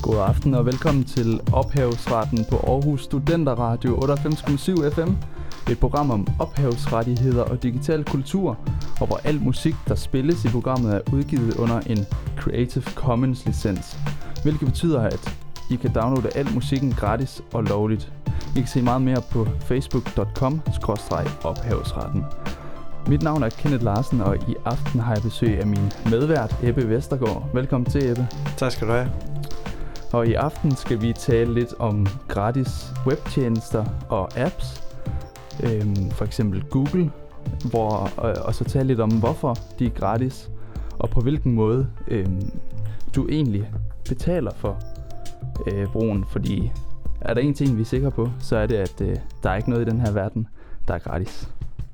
God aften og velkommen til Ophavsretten på Aarhus Studenterradio 98,7 FM. Et program om ophavsrettigheder og digital kultur, og hvor al musik, der spilles i programmet, er udgivet under en Creative Commons licens. Hvilket betyder, at I kan downloade al musikken gratis og lovligt. I kan se meget mere på facebook.com/ophavsretten. Mit navn er Kenneth Larsen, og i aften har jeg besøg af min medvært Ebbe Vestergaard. Velkommen til, Ebbe. Tak skal du have. Og i aften skal vi tale lidt om gratis webtjenester og apps. For eksempel Google, og så tale lidt om, hvorfor de er gratis, og på hvilken måde du egentlig betaler for brugen. Fordi er der en ting, vi er sikre på, så er det, at der er ikke noget i den her verden, der er gratis.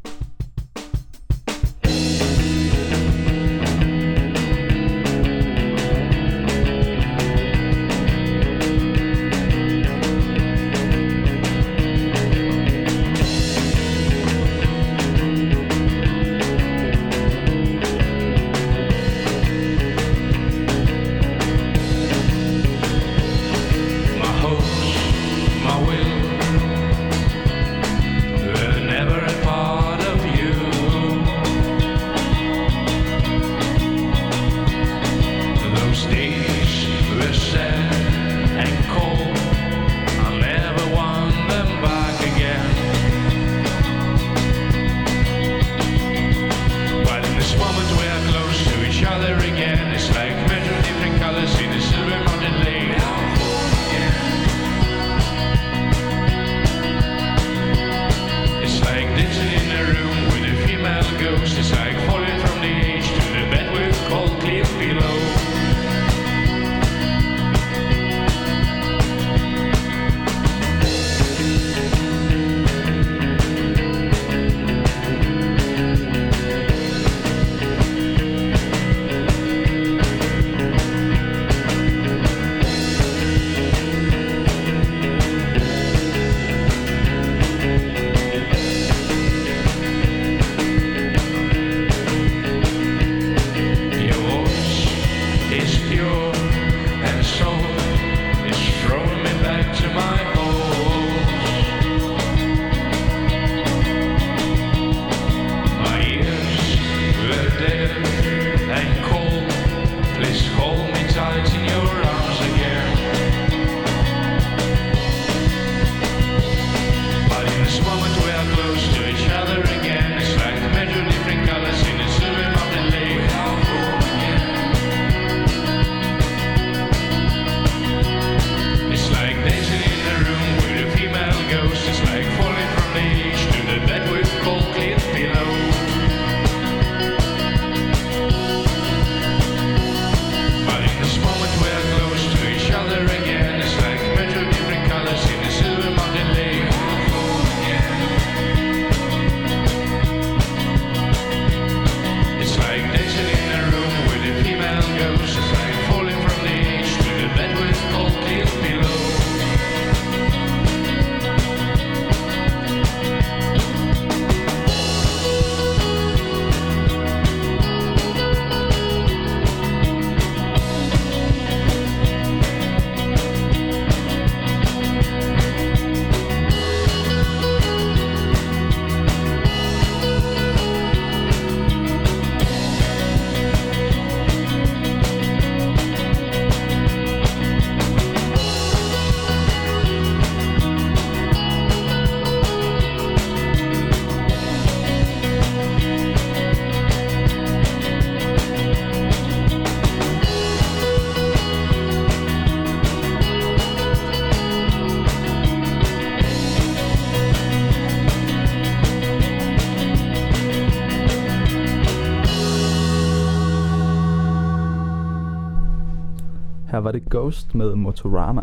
Her var det Ghost med Motorama.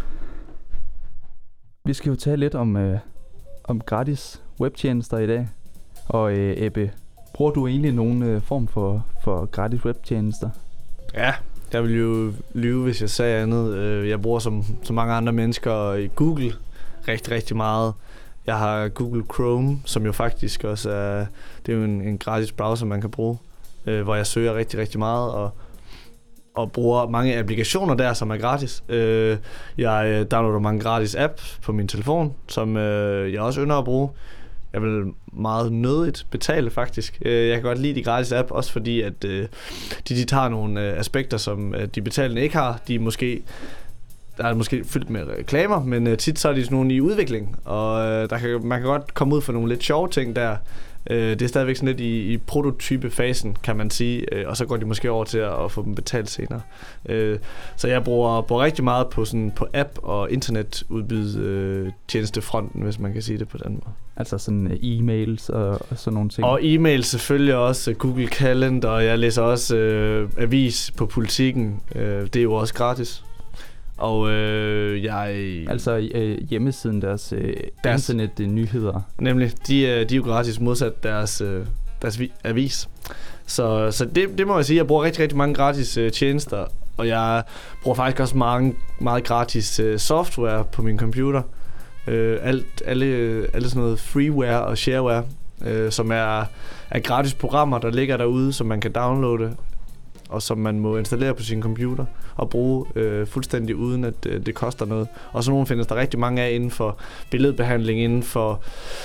Vi skal jo tale lidt om gratis webtjenester i dag. Og Ebbe, bruger du egentlig nogen form for gratis webtjenester? Ja, jeg ville jo lyve, hvis jeg sagde andet. Jeg bruger som mange andre mennesker Google rigtig, rigtig meget. Jeg har Google Chrome, som jo faktisk også det er jo en gratis browser, man kan bruge, hvor jeg søger rigtig, rigtig meget. Og og bruger mange applikationer der, som er gratis. Jeg downloader mange gratis apps på min telefon, som jeg også ynder at bruge. Jeg vil meget nødigt betale, faktisk. Jeg kan godt lide de gratis app, også fordi at de tager nogle aspekter, som de betalende ikke har. Der er måske fyldt med reklamer, men tit så er de sådan nogle i udvikling, og man kan godt komme ud for nogle lidt sjove ting der. Det er stadigvæk sådan lidt i prototypefasen, kan man sige, og så går de måske over til at få dem betalt senere. Så jeg bruger rigtig meget på app- og internetudbud tjenestefronten, hvis man kan sige det på den måde. Altså sådan e-mails og sådan nogle ting? Og e-mails selvfølgelig også, Google Calendar, og jeg læser også avis på Politikken. Det er jo også gratis. Og Altså hjemmesiden, deres internetnyheder. Nemlig, de er jo gratis modsat deres avis. Så det må jeg sige, jeg bruger rigtig, rigtig mange gratis tjenester, og jeg bruger faktisk også meget gratis software på min computer. Alle sådan noget freeware og shareware, som er gratis programmer, der ligger derude, som man kan downloade, og som man må installere på sin computer og bruge fuldstændig uden at det koster noget. Og så nogle findes der rigtig mange af inden for billedbehandling, inden for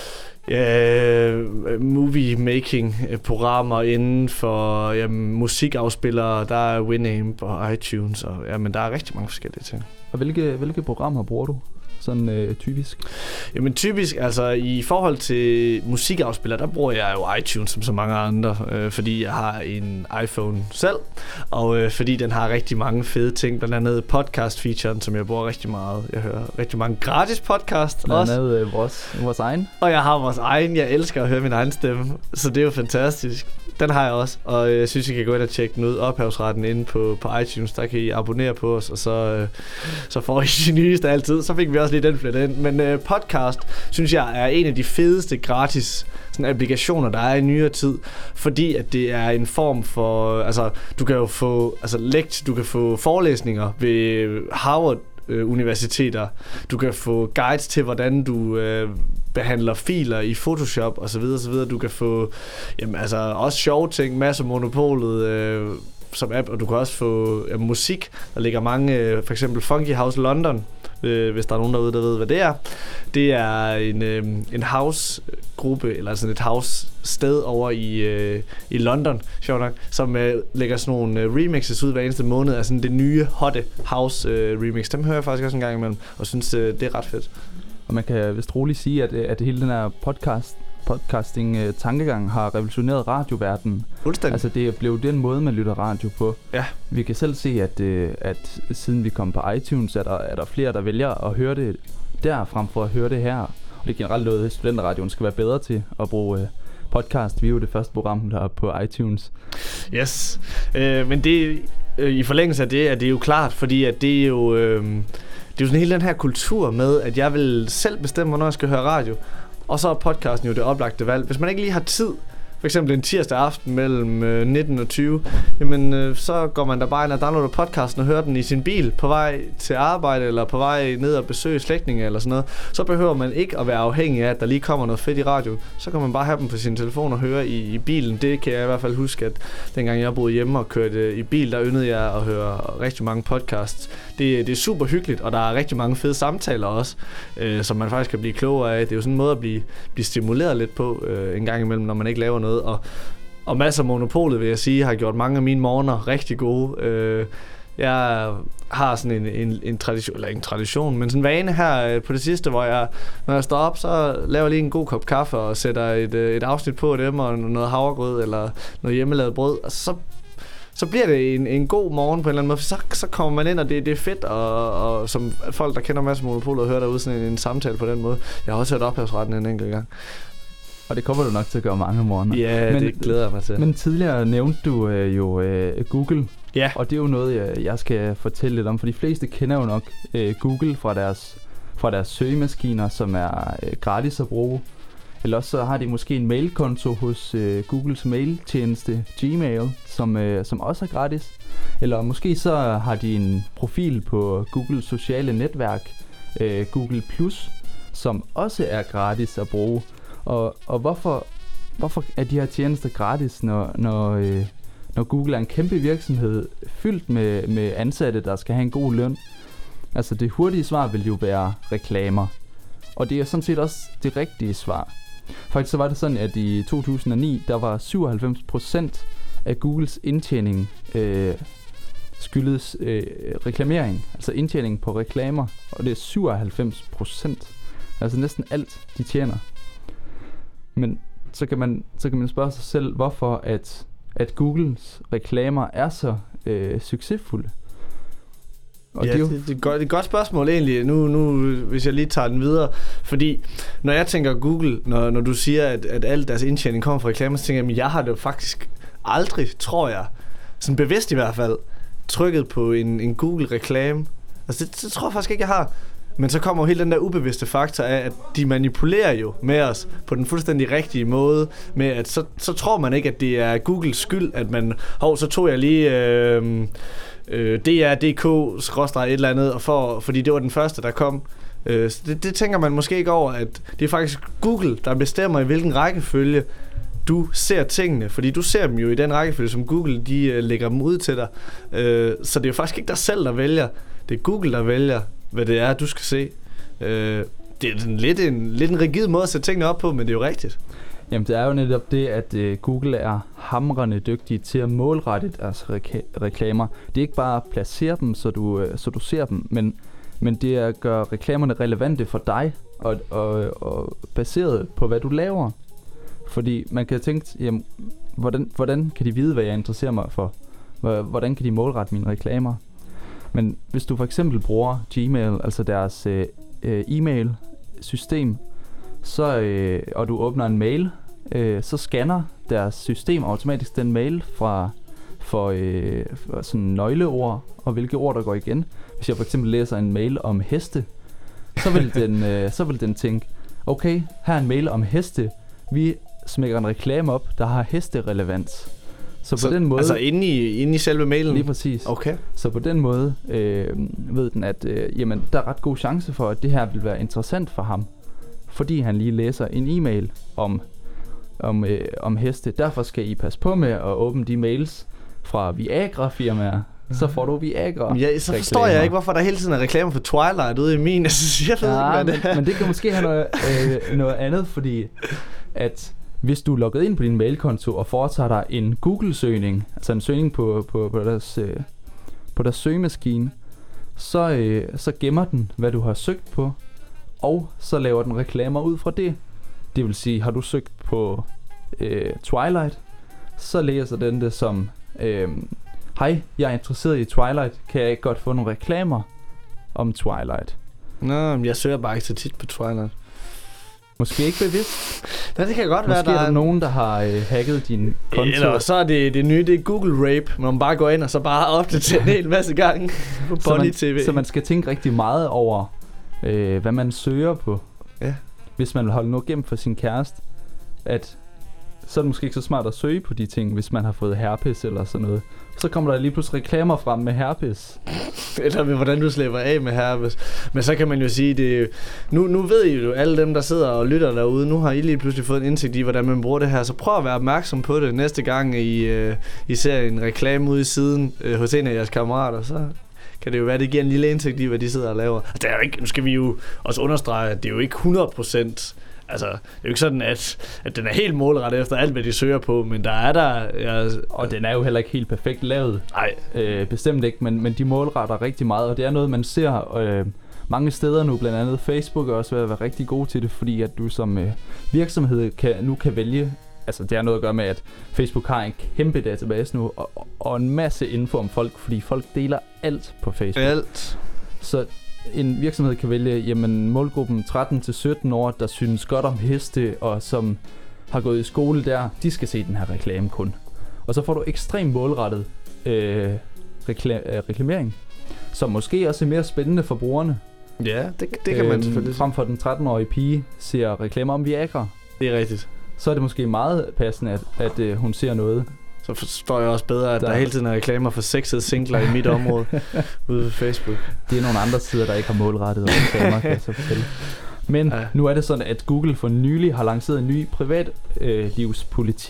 movie-making-programmer, inden for musikafspillere. Der er Winamp og iTunes, og men der er rigtig mange forskellige ting. Og hvilke programmer bruger du? Sådan typisk? Jamen typisk, altså i forhold til musikafspillere, der bruger jeg jo iTunes som så mange andre, fordi jeg har en iPhone selv, og fordi den har rigtig mange fede ting, blandt andet podcast-featuren, som jeg bruger rigtig meget. Jeg hører rigtig mange gratis podcast blandt andet vores egen. Og jeg har vores egen. Jeg elsker at høre min egen stemme, så det er jo fantastisk. Den har jeg også, og jeg synes, I kan gå ind og tjekke den ud. Ophavsretten inde på iTunes, der kan I abonnere på os, og så får I de nyeste altid. Så fik vi også lige den flettet ind. Men podcast, synes jeg, er en af de fedeste gratis sådan applikationer, der er i nyere tid, fordi at det er en form for, altså du kan jo få du kan få forelæsninger ved Harvard universiteter. Du kan få guides til, hvordan du behandler filer i Photoshop og så videre. Du kan få også sjove ting, masser af Monopolet som app, og du kan også få musik. Der ligger mange, for eksempel Funky House London, hvis der er nogen derude, der ved, hvad det er. Det er en house-gruppe, eller sådan et house-sted over i London, sjovt nok, som lægger sådan nogle remixes ud hver eneste måned af sådan det nye, hotte house-remix. Dem hører jeg faktisk også en gang imellem, og synes, det er ret fedt. Og man kan vist roligt sige, at hele den her podcasting-tankegang har revolutioneret radioverdenen. Fuldstændig. Altså det er blevet den måde, man lytter radio på. Ja. Vi kan selv se, at siden vi kom på iTunes, er der flere, der vælger at høre det der, frem for at høre det her. Og det er generelt noget, Studenterradioen skal være bedre til at bruge podcast. Vi er jo det første program, der er på iTunes. Yes. Men det i forlængelse af det, er det jo klart, fordi at det er jo... Det er jo sådan hele den her kultur med, at jeg vil selv bestemme, hvornår jeg skal høre radio. Og så er podcasten jo det oplagte valg. Hvis man ikke lige har tid, for eksempel en tirsdag aften mellem 19 og 20, jamen så går man der bare ind og downloader podcasten og hører den i sin bil på vej til arbejde eller på vej ned og besøge slægtninge eller sådan noget. Så behøver man ikke at være afhængig af, at der lige kommer noget fedt i radio. Så kan man bare have dem på sin telefon og høre i bilen. Det kan jeg i hvert fald huske, at dengang jeg boede hjemme og kørte i bil, der yndede jeg at høre rigtig mange podcasts. Det er super hyggeligt, og der er rigtig mange fede samtaler også, som man faktisk kan blive klogere af. Det er jo sådan en måde at blive stimuleret lidt på en gang imellem, når man ikke laver noget. Og masser af Monopolet, vil jeg sige, har gjort mange af mine morgener rigtig gode. Jeg har sådan en tradition, eller ikke en tradition, men sådan en vane her på det sidste, hvor når jeg står op, så laver jeg lige en god kop kaffe og sætter et afsnit på dem, og noget havregrød eller noget hjemmelavet brød, og så bliver det en god morgen på en eller anden måde, for så kommer man ind, og det er fedt, og som folk, der kender masser af Monopolet, og hører derude sådan en samtale på den måde. Jeg har også hørt ophavsretten en enkelt gang. Og det kommer du nok til at gøre mange morgener. Ja, det glæder jeg mig til. Men tidligere nævnte du Google. Ja. Og det er jo noget, jeg skal fortælle lidt om, for de fleste kender jo nok Google fra deres søgemaskiner, som er gratis at bruge. Eller også så har de måske en mailkonto hos Googles mailtjeneste Gmail, som også er gratis. Eller måske så har de en profil på Googles sociale netværk, Google+, som også er gratis at bruge. Og hvorfor er de her tjenester gratis, når når Google er en kæmpe virksomhed, fyldt med ansatte, der skal have en god løn. Altså det hurtige svar vil jo være reklamer. Og det er sådan set også det rigtige svar. Faktisk så var det sådan, at i 2009, der var 97% af Googles indtjening skyldes reklamering. Altså indtjening på reklamer. Og det er 97%. Altså næsten alt, de tjener. Men så kan man spørge sig selv, hvorfor at Googles reklamer er så succesfulde. Og ja, det er et godt spørgsmål egentlig, nu hvis jeg lige tager den videre. Fordi når jeg tænker Google, når du siger, at alt deres indtjening kommer fra reklamer, så tænker jeg, at jeg har det jo faktisk aldrig, tror jeg, sådan bevidst i hvert fald, trykket på en Google-reklame. Altså det tror jeg faktisk ikke, jeg har. Men så kommer jo hele den der ubevidste faktor af, at de manipulerer jo med os på den fuldstændig rigtige måde, med at så tror man ikke, at det er Googles skyld, at man, så tog jeg lige DR.dk/et eller andet, fordi det var den første, der kom. Det tænker man måske ikke over, at det er faktisk Google, der bestemmer, i hvilken rækkefølge du ser tingene, fordi du ser dem jo i den rækkefølge, som Google de lægger dem ud til dig. Så det er jo faktisk ikke dig selv, der vælger. Det er Google, der vælger, hvad det er, du skal se. Det er lidt en rigid måde at sætte tingene op på, men det er jo rigtigt. Jamen det er jo netop det, at Google er hamrende dygtige til at målrette deres reklamer. Det er ikke bare at placere dem, så du ser dem, men det er at gøre reklamerne relevante for dig, og baseret på, hvad du laver. Fordi man kan tænke, jamen, hvordan kan de vide, hvad jeg interesserer mig for? Hvordan kan de målrette mine reklamer? Men hvis du for eksempel bruger Gmail, altså deres e-mail-system, og du åbner en mail, så scanner deres system automatisk den mail for sådan nøgleord, og hvilke ord der går igen. Hvis jeg for eksempel læser en mail om heste, så vil den tænke, okay, her er en mail om heste, vi smækker en reklame op, der har hesterelevans. Så på den måde, altså inde i selve mailen? Lige præcis. Okay. Så på den måde ved den, at jamen, der er ret god chance for, at det her vil være interessant for ham. Fordi han lige læser en e-mail om heste. Derfor skal I passe på med at åbne de mails fra Viagra-firmaer. Så får du Viagra. Ja, så forstår jeg ikke, hvorfor der hele tiden er reklamer for Twilight ude i min. Altså, jeg ved ikke, hvad det men det kan måske have noget andet, fordi at hvis du er logget ind på din mailkonto og foretager dig en Google-søgning, altså en søgning på deres søgemaskine, så gemmer den, hvad du har søgt på, og så laver den reklamer ud fra det. Det vil sige, har du søgt på Twilight, så læser den det som, hej, jeg er interesseret i Twilight, kan jeg ikke godt få nogle reklamer om Twilight? Nå, jeg søger bare ikke så tit på Twilight. Måske ikke bevidst. Ja, det kan godt være, der er nogen, der har hacket din konto. Eller så er det nye, det er Google Rape. Man bare går ind og så bare opdaterer en hel masse gange på Bonnie TV. Så man skal tænke rigtig meget over, hvad man søger på. Ja. Hvis man vil holde noget gemt for sin kæreste, så er det måske ikke så smart at søge på de ting, hvis man har fået herpes eller sådan noget. Så kommer der lige pludselig reklamer frem med herpes. Eller med hvordan du slipper af med herpes. Men så kan man jo sige, det nu ved I jo, alle dem der sidder og lytter derude, nu har I lige pludselig fået en indsigt i, hvordan man bruger det her. Så prøv at være opmærksom på det næste gang I ser en reklame ude i siden hos en af jeres kammerater. Så kan det jo være, det giver en lille indsigt i, hvad de sidder og laver. Altså, det er jo ikke, nu skal vi jo også understrege, at det er jo ikke 100%. Altså, det er jo ikke sådan, at den er helt målrettet efter alt, hvad de søger på, men der er der... Og den er jo heller ikke helt perfekt lavet. Nej. Bestemt ikke, men de målretter rigtig meget, og det er noget, man ser mange steder nu, blandt andet Facebook er også ved at være rigtig god til det, fordi at du som virksomhed nu kan vælge. Altså, det har noget at gøre med, at Facebook har en kæmpe database nu, og en masse info om folk, fordi folk deler alt på Facebook. Alt. Så en virksomhed kan vælge, jamen målgruppen 13-17 år, der synes godt om heste, og som har gået i skole der, de skal se den her reklame kun. Og så får du ekstremt målrettet reklamering, som måske også er mere spændende for brugerne. Ja, det kan man selvfølgelig. Frem for den 13-årige pige ser reklamer om Viagra. Det er rigtigt. Så er det måske meget passende, at hun ser noget. Så forstår jeg også bedre, at der hele tiden er reklamer for sexede singler i mit område ude på Facebook. Det er nogle andre sider, der ikke har målrettet reklamer, kan jeg så fortælle. Men nu er det sådan, at Google for nylig har lanceret en ny privatlivspolitik,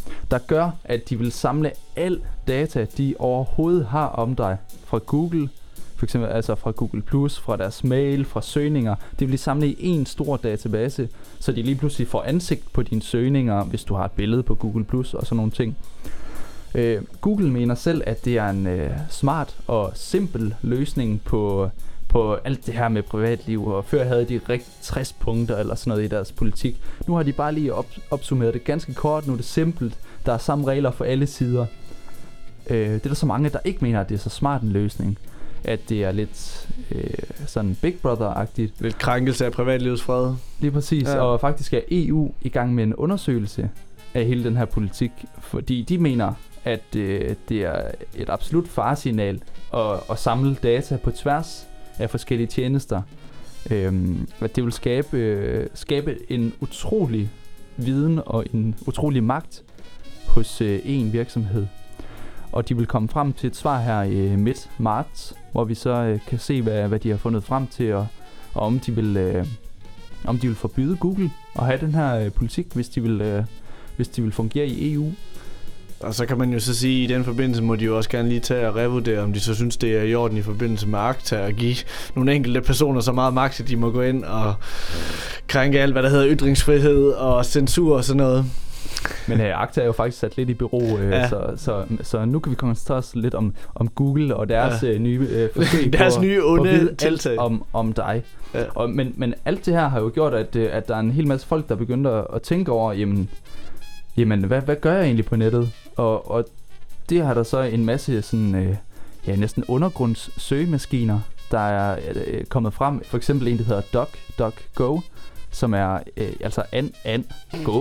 der gør, at de vil samle al data, de overhovedet har om dig fra Google, for eksempel altså fra Google+, fra deres mail, fra søgninger. Det vil samle i en stor database, så de lige pludselig får ansigt på dine søgninger, hvis du har et billede på Google+, og sådan nogle ting. Google mener selv, at det er en smart og simpel løsning på alt det her med privatliv, og før havde de rigtig 60 punkter eller sådan noget i deres politik. Nu har de bare lige opsummeret det ganske kort, nu er det simpelt, der er samme regler for alle sider. Det er der så mange, der ikke mener, at det er så smart en løsning, at det er lidt sådan Big Brother-agtigt. Lidt krænkelse af privatlivets fred. Lige præcis, ja. Og faktisk er EU i gang med en undersøgelse af hele den her politik, fordi de mener, at det er et absolut faresignal at samle data på tværs af forskellige tjenester. At det vil skabe en utrolig viden og en utrolig magt hos en virksomhed. Og de vil komme frem til et svar her i midt marts, hvor vi så kan se, hvad de har fundet frem til, og om de vil forbyde Google at have den her politik, hvis de vil fungere i EU. Og så kan man jo så sige, at i den forbindelse må de jo også gerne lige tage og revurdere, om de så synes, det er i orden i forbindelse med ACTA at give nogle enkelte personer så meget magt, at de må gå ind og krænke alt, hvad der hedder ytringsfrihed og censur og sådan noget. Men ACTA er jo faktisk sat lidt i bero, ja. så nu kan vi koncentrere os lidt om Google og deres nye forsøg deres nye onde tiltag om dig. Ja. Men alt det her har jo gjort, at der er en hel masse folk, der begynder at tænke over, jamen hvad gør jeg egentlig på nettet? Og det har der så en masse sådan, næsten undergrundssøgemaskiner, der er kommet frem. For eksempel en, der hedder DuckDuckGo, som er altså Go,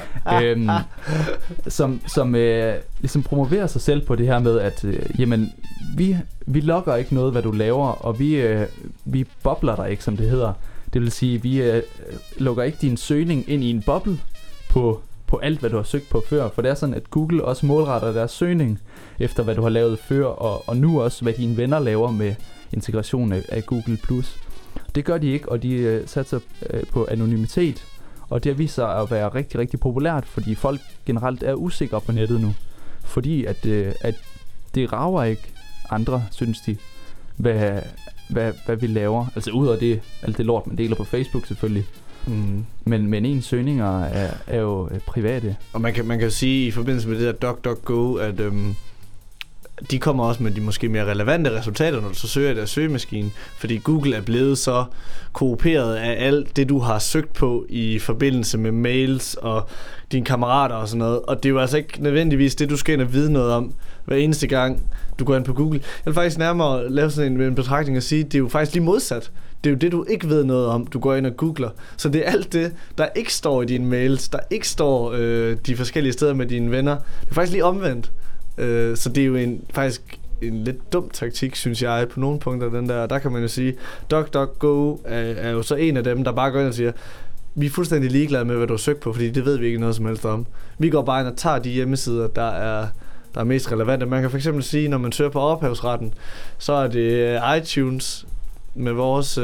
som ligesom promoverer sig selv på det her med, at jamen, vi logger ikke noget, hvad du laver, og vi bobler dig ikke, som det hedder. Det vil sige, vi logger ikke din søgning ind i en boble på alt, hvad du har søgt på før. For det er sådan, at Google også målretter deres søgning efter, hvad du har lavet før, og nu også, hvad dine venner laver med integration af Google+. Det gør de ikke, og de satser på anonymitet. Og det har vist sig at være rigtig, rigtig populært, fordi folk generelt er usikre på nettet nu. Fordi at det rager ikke andre, synes de, hvad vi laver. Altså ud af det, alt det lort, man deler på Facebook selvfølgelig. Mm. Men ens søgninger er jo private. Og man kan jo sige i forbindelse med det der DuckDuckGo, at de kommer også med de måske mere relevante resultater, når du så søger i deres søgemaskine, fordi Google er blevet så korrumperet af alt det, du har søgt på i forbindelse med mails og dine kammerater og sådan noget. Og det er jo altså ikke nødvendigvis det, du skal ind og vide noget om hver eneste gang, du går ind på Google. Jeg vil faktisk nærmere lave sådan en betragtning og sige, det er jo faktisk lige modsat. Det er jo det, du ikke ved noget om, du går ind og googler. Så det er alt det, der ikke står i dine mails, der ikke står de forskellige steder med dine venner. Det er faktisk lige omvendt. Så det er jo faktisk en lidt dum taktik, synes jeg, på nogle punkter. Den der kan man jo sige, DuckDuckGo er jo så en af dem, der bare går ind og siger, vi er fuldstændig ligeglade med, hvad du har søgt på, fordi det ved vi ikke noget som helst om. Vi går bare ind og tager de hjemmesider, der er mest relevante. Man kan for eksempel sige, når man søger på ophavsretten, så er det iTunes med vores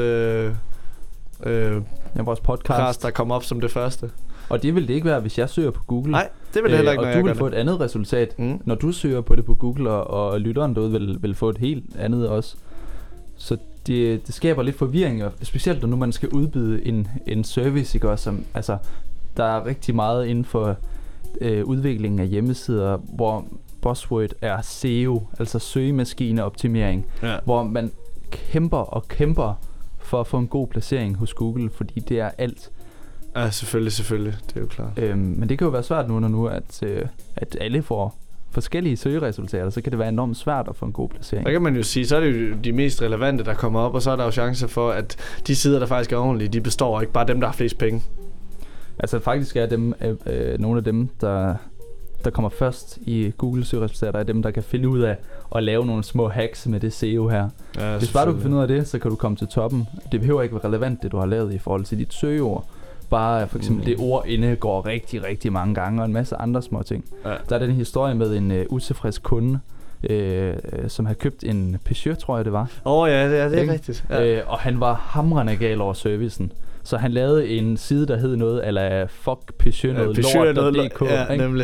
vores podcast, der kommer op som det første. Og det vil det ikke være, hvis jeg søger på Google. Nej, det vil det heller ikke, når og du vil få et andet resultat, når du søger på det på Google, og lytteren derude vil få et helt andet også. Så det skaber lidt forvirring, og specielt når nu man skal udbyde en service, ikke, som, altså, der er rigtig meget inden for udviklingen af hjemmesider, hvor buzzword er SEO, altså søgemaskineoptimering, hvor man kæmper for at få en god placering hos Google, fordi det er alt. Ja, selvfølgelig, det er jo klart. Men det kan jo være svært nu, at alle får forskellige søgeresultater, så kan det være enormt svært at få en god placering. Der kan man jo sige, så er det jo de mest relevante, der kommer op, og så er der jo chancer for, at de sider, der faktisk er ordentlige, de består ikke bare dem, der har flest penge. Altså faktisk er dem nogle af dem, der kommer først i Google søgeresultater, er dem, der kan finde ud af at lave nogle små hacks med det SEO her. Ja, hvis bare du kan finde ud af det, så kan du komme til toppen. Det behøver ikke være relevant, det du har lavet i forhold til dit søgeord. Bare for eksempel det ord inde går rigtig, rigtig mange gange, og en masse andre små ting. Ja. Der er den historie med en utilfreds kunde, som havde købt en Peugeot, tror jeg det var. Ja, det er rigtigt. Ja. Og han var hamrende gal over servicen. Så han lavede en side, der hed noget, eller fuck Peugeot, noget lort.dk. Ja, nemlig.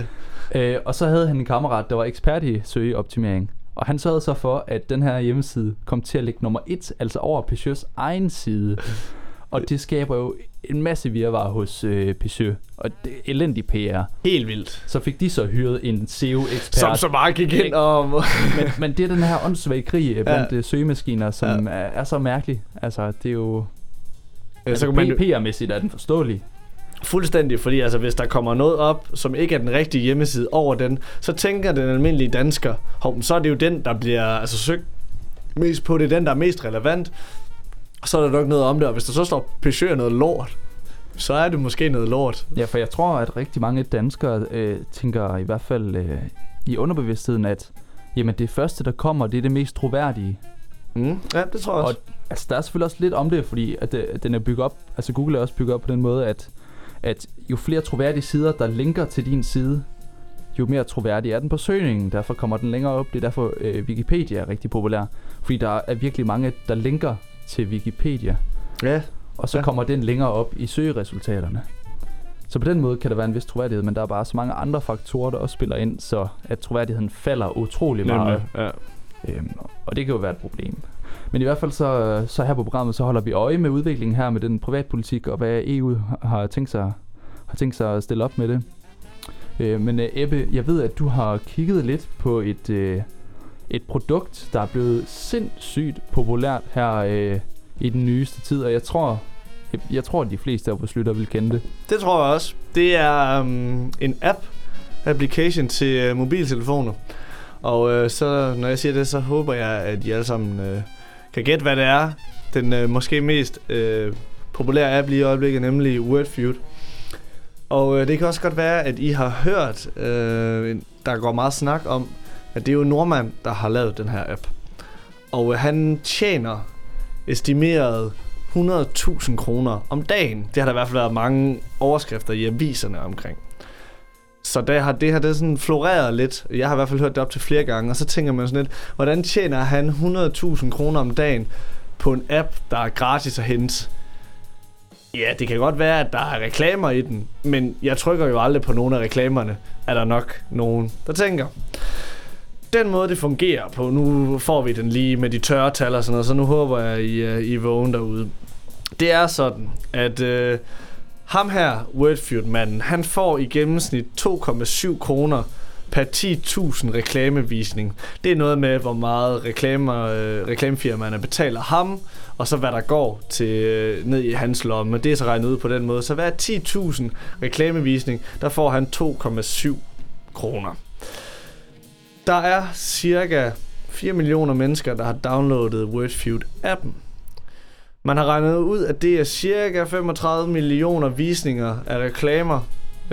Og så havde han en kammerat, der var ekspert i søgeoptimering. Og han sørgede så for, at den her hjemmeside kom til at ligge nummer 1, altså over Peugeots egen side. Og det skaber jo en masse virvar hos Peugeot, og det er elendig PR. Helt vildt. Så fik de så hyret en SEO-ekspert. Som så bare gik ind og... men det er den her åndssvage krig blandt søgemaskiner, som er så mærkelig. Altså, det er jo... Altså, PR-mæssigt er den forståelig. Fuldstændig, fordi altså, hvis der kommer noget op, som ikke er den rigtige hjemmeside over den, så tænker den almindelige dansker, så er det jo den, der bliver altså, søgt mest på, det er den, der er mest relevant. Så er der nok noget om det, og hvis der så står Peugeot noget lort, så er det måske noget lort. Ja, for jeg tror, at rigtig mange danskere tænker i hvert fald i underbevidstheden, at jamen, det første, der kommer, det er det mest troværdige. Ja, det tror jeg også. Og altså, der er selvfølgelig også lidt om det, fordi at den er bygget op, altså Google er også bygget op på den måde, at jo flere troværdige sider, der linker til din side, jo mere troværdig er den på søgningen. Derfor kommer den længere op. Det er derfor Wikipedia er rigtig populær. Fordi der er virkelig mange, der linker til Wikipedia. Ja. Og så kommer den længere op i søgeresultaterne. Så på den måde kan der være en vis troværdighed, men der er bare så mange andre faktorer, der også spiller ind, så at troværdigheden falder utrolig meget. Ja. Og det kan jo være et problem. Men i hvert fald så her på programmet, så holder vi øje med udviklingen her med den privatpolitik, og hvad EU har tænkt sig at stille op med det. Men Ebbe, jeg ved, at du har kigget lidt på et produkt, der er blevet sindssygt populært her i den nyeste tid, og jeg tror, at de fleste af vores lyttere vil kende det. Det tror jeg også. Det er en application til mobiltelefoner. Og så når jeg siger det, så håber jeg, at I alle sammen kan gætte, hvad det er. Den måske mest populære app lige i øjeblikket, nemlig Wordfeud. Og det kan også godt være, at I har hørt, der går meget snak om, at det er jo en nordmand, der har lavet den her app. Og han tjener estimeret 100.000 kroner om dagen. Det har der i hvert fald været mange overskrifter i aviserne omkring. Så det har sådan floreret lidt. Jeg har i hvert fald hørt det op til flere gange. Og så tænker man sådan lidt, hvordan tjener han 100.000 kroner om dagen på en app, der er gratis at hente? Ja, det kan godt være, at der er reklamer i den, men jeg trykker jo aldrig på nogle af reklamerne. Er der nok nogen, der tænker. Den måde, det fungerer på, nu får vi den lige med de tørre tal og sådan noget, så nu håber jeg, I er vågen derude. Det er sådan, at ham her, Wordfeud-manden, han får i gennemsnit 2,7 kroner per 10.000 reklamevisning. Det er noget med, hvor meget reklamefirmaerne betaler ham, og så hvad der går til ned i hans lomme. Det er så regnet ud på den måde. Så hver 10.000 reklamevisning, der får han 2,7 kroner. Der er cirka 4 millioner mennesker, der har downloadet Wordfeud-appen. Man har regnet ud, at det er cirka 35 millioner visninger af reklamer.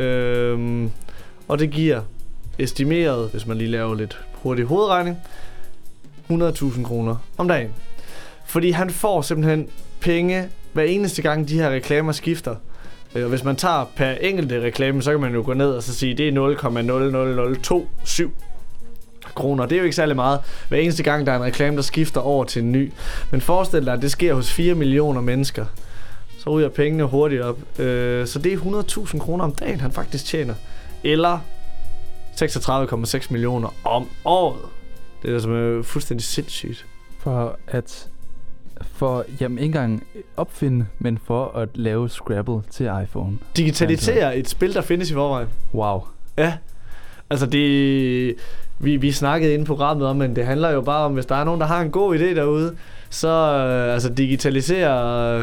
Og det giver estimeret, hvis man lige laver lidt hurtig hovedregning, 100.000 kroner om dagen. Fordi han får simpelthen penge hver eneste gang, de her reklamer skifter. Og hvis man tager per enkelte reklame, så kan man jo gå ned og så sige, det er 0,00027 kroner. Det er jo ikke særlig meget. Hver eneste gang, der er en reklame, der skifter over til en ny. Men forestil dig, at det sker hos 4 millioner mennesker. Så ryger pengene hurtigt op. Så det er 100.000 kroner om dagen, han faktisk tjener. Eller 36,6 millioner om året. Det er som fuldstændig sindssygt. Jamen ikke engang opfinde, men for at lave Scrabble til iPhone. Digitalisere et spil, der findes i forvejen. Wow. Ja. Altså det... Vi snakkede inde på programmet om, men det handler jo bare om, hvis der er nogen, der har en god idé derude, så digitalisere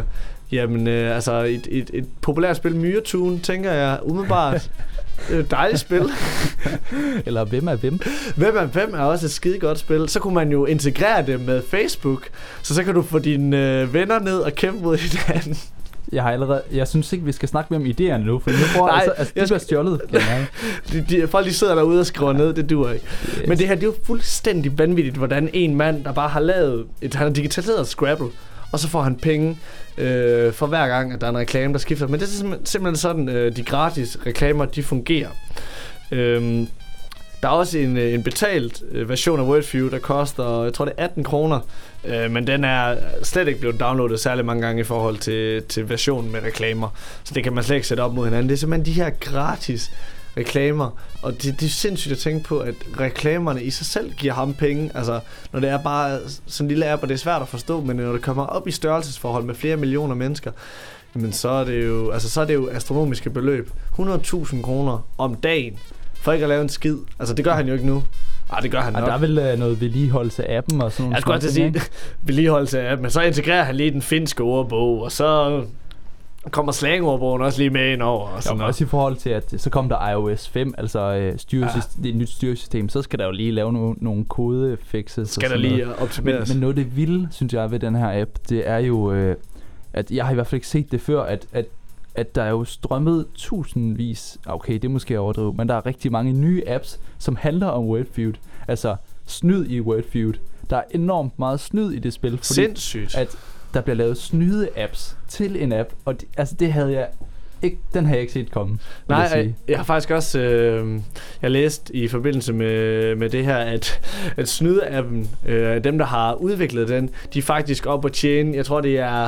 et populært spil, Myretune, tænker jeg umiddelbart. Det er et dejligt spil. Eller Hvem er Hvem? Hvem er Hvem er også et skide godt spil. Så kunne man jo integrere det med Facebook, så kan du få dine venner ned og kæmpe mod hinanden. Jeg synes ikke, vi skal snakke mere om idéerne nu, for nu får de bliver stjålet. Folk de sidder derude og skriver ned, det duer ikke. Yes. Men det her, det er jo fuldstændig vanvittigt, hvordan en mand, der bare har lavet han har digitaliseret Scrabble, og så får han penge for hver gang, at der er en reklame, der skifter. Men det er simpelthen sådan, de gratis reklamer, de fungerer. Der er også en betalt version af Wordfeud, der koster, jeg tror det er 18 kroner. Men den er slet ikke blevet downloadet særlig mange gange i forhold til versionen med reklamer. Så det kan man slet ikke sætte op mod hinanden. Det er simpelthen de her gratis reklamer. Og det er sindssygt at tænke på, at reklamerne i sig selv giver ham penge. Altså, når det er bare sådan en lille app, og det er svært at forstå, men når det kommer op i størrelsesforhold med flere millioner mennesker, men så er det jo astronomiske beløb. 100.000 kroner om dagen for ikke at lave en skid. Altså, det gør han jo ikke nu. Det gør han nok. Der er vel noget vedligeholdelse af appen og sådan noget. Jeg skulle godt sige vedligeholdelse af appen, men så integrerer han lige den finske ordbog, og så kommer slangordbogen også lige med ind over. Og sådan også i forhold til, at så kom der iOS 5, altså det et nyt styresystem, så skal der jo lige lave nogle kodefixes. Skal der lige optimeres. Men noget det vilde, synes jeg, ved den her app, det er jo, at jeg har i hvert fald ikke set det før, at der er jo strømmet tusindvis, okay, det er måske overdrevet, men der er rigtig mange nye apps, som handler om Wordfeud. Altså snyd i Wordfeud. Der er enormt meget snyd i det spil, fordi sindssygt. At der bliver lavet snyde apps til en app, og det havde jeg ikke, den har jeg ikke set komme. Nej, jeg har faktisk også jeg læst i forbindelse med det her, at snyde-appen, dem der har udviklet den, de er faktisk op at tjene, jeg tror det er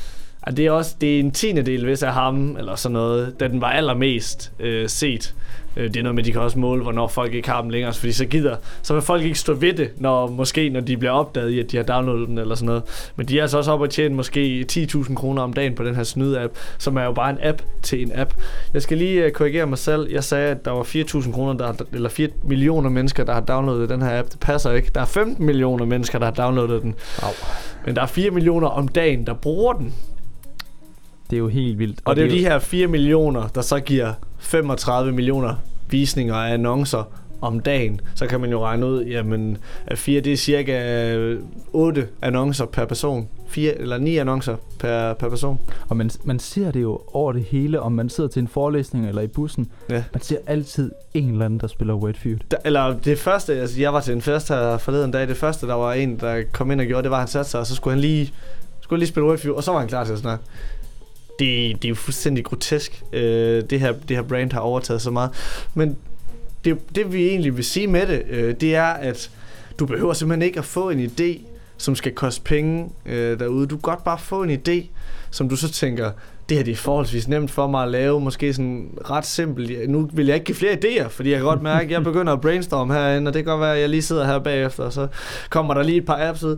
en 10/10 hvis af ham, eller sådan noget, da den var allermest set. Det er noget med, de kan også måle, hvornår folk ikke har dem længere, fordi så vil folk ikke stå ved det, når de bliver opdaget i, at de har downloadet den, eller sådan noget. Men de er altså også oppe at tjene måske 10.000 kroner om dagen på den her snyde-app, som er jo bare en app til en app. Jeg skal lige korrigere mig selv. Jeg sagde, at der var 4.000 kroner, eller 4 millioner mennesker, der har downloadet den her app. Det passer ikke. Der er 15 millioner mennesker, der har downloadet den. Au. Men der er 4 millioner om dagen, der bruger den. Det er jo helt vildt. Og det er jo de her 4 millioner, der så giver 35 millioner visninger af annoncer om dagen. Så kan man jo regne ud, jamen, at 4, det er cirka 8 annoncer per person. 4 eller 9 annoncer per person. Og man ser det jo over det hele, om man sidder til en forelæsning eller i bussen. Ja. Man ser altid en eller anden, der spiller Wordfeud. Eller det første, altså jeg var til en fest her forleden dag, det første, der var en, der kom ind og gjorde, det var, at han satte sig, og så skulle han lige spille Wordfeud, og så var han klar til at snakke. Det er jo fuldstændig grotesk, det her brand har overtaget så meget. Men det vi egentlig vil sige med det, det er, at du behøver simpelthen ikke at få en idé, som skal koste penge derude. Du kan godt bare få en idé, som du så tænker, det her det er forholdsvis nemt for mig at lave, måske sådan ret simpelt. Nu vil jeg ikke give flere idéer, fordi jeg kan godt mærke, at jeg begynder at brainstorme herinde, og det kan godt være, at jeg lige sidder her bagefter, og så kommer der lige et par apps ud.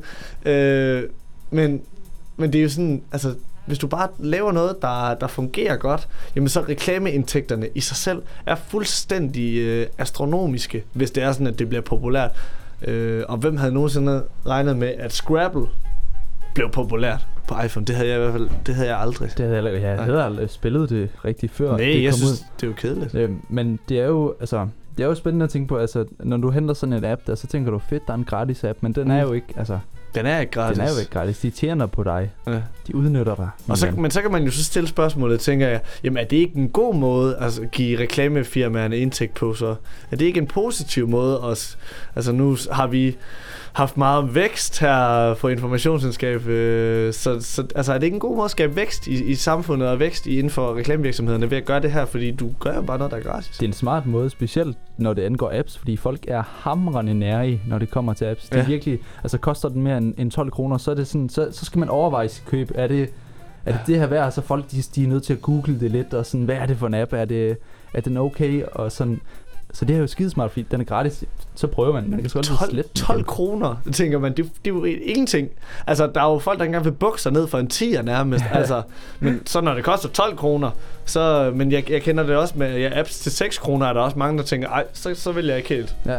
Men det er jo sådan, altså, hvis du bare laver noget, der fungerer godt, jamen så reklameindtægterne i sig selv er fuldstændig astronomiske, hvis det er sådan, at det bliver populært. Og hvem havde nogensinde regnet med, at Scrabble blev populært på iPhone? Det havde jeg i hvert fald aldrig. Jeg havde aldrig spillet det rigtig før. Nej, jeg synes, det er jo kedeligt. Men det er jo, altså, det er jo spændende at tænke på, altså, når du henter sådan en app der, så tænker du, fedt, der er en gratis app, men den er jo ikke, altså... Den er ikke gratis. Den er jo ikke gratis. De tjener på dig. Ja. De udnytter dig. Men så kan man jo så stille spørgsmålet, tænker jeg, jamen er det ikke en god måde at give reklamefirmaerne indtægt på så? Er det ikke en positiv måde også? Altså nu har vi haft meget vækst her på informationsvidenskab, så altså er det ikke en god måde at skabe vækst i samfundet og vækst inden for reklamevirksomhederne ved at gøre det her, fordi du gør jo bare noget, der er gratis. Det er en smart måde, specielt når det angår apps, fordi folk er hamrende nærige, når det kommer til apps. Det er virkelig, altså koster den mere end 12 kroner, så er det sådan, så skal man overveje sit køb. Er det her værd, så folk de er nødt til at google det lidt, og sådan, hvad er det for en app? Er den okay? Og sådan. Så det er jo skidesmart, fordi den er gratis. Så prøver man. Man kan 12 kroner, tænker man. Det er jo ingenting. Altså, der er jo folk, der engang vil bukke sig ned for en 10'er nærmest. Altså, men så når det koster 12 kroner, så... Men jeg kender det også med apps til 6 kroner, er der også mange, der tænker, ej, så vil jeg ikke helt. Ja.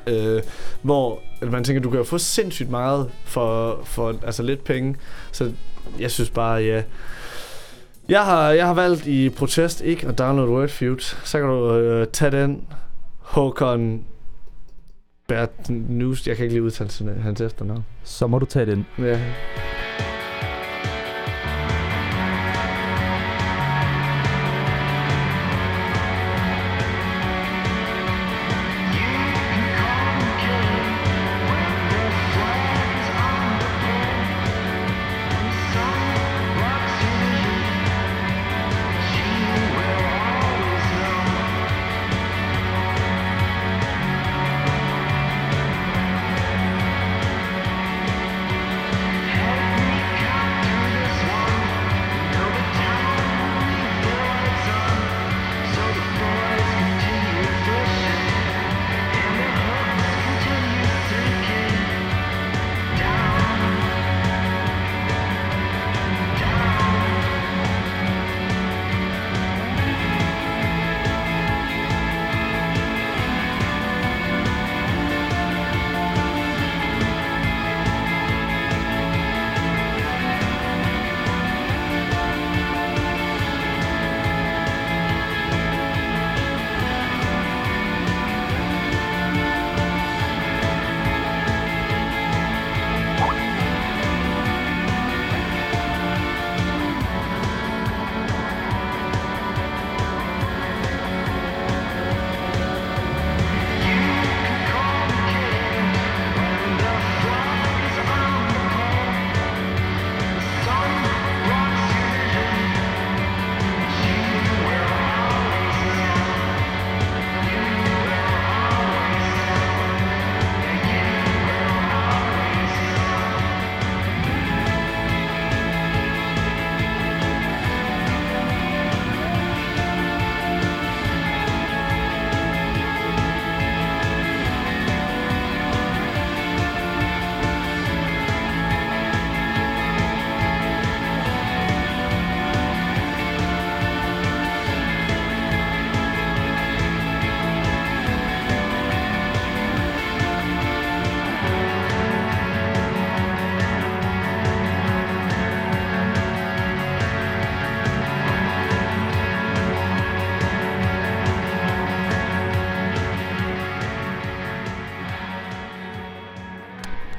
Hvor man tænker, du kan jo få sindssygt meget for altså lidt penge. Så jeg synes bare, ja... Jeg har valgt i protest ikke at downloade Wordfeud. Så kan du tage den. Håkon Bert News. Jeg kan ikke lige udtale hans efternavn. Så må du tage den. Ja.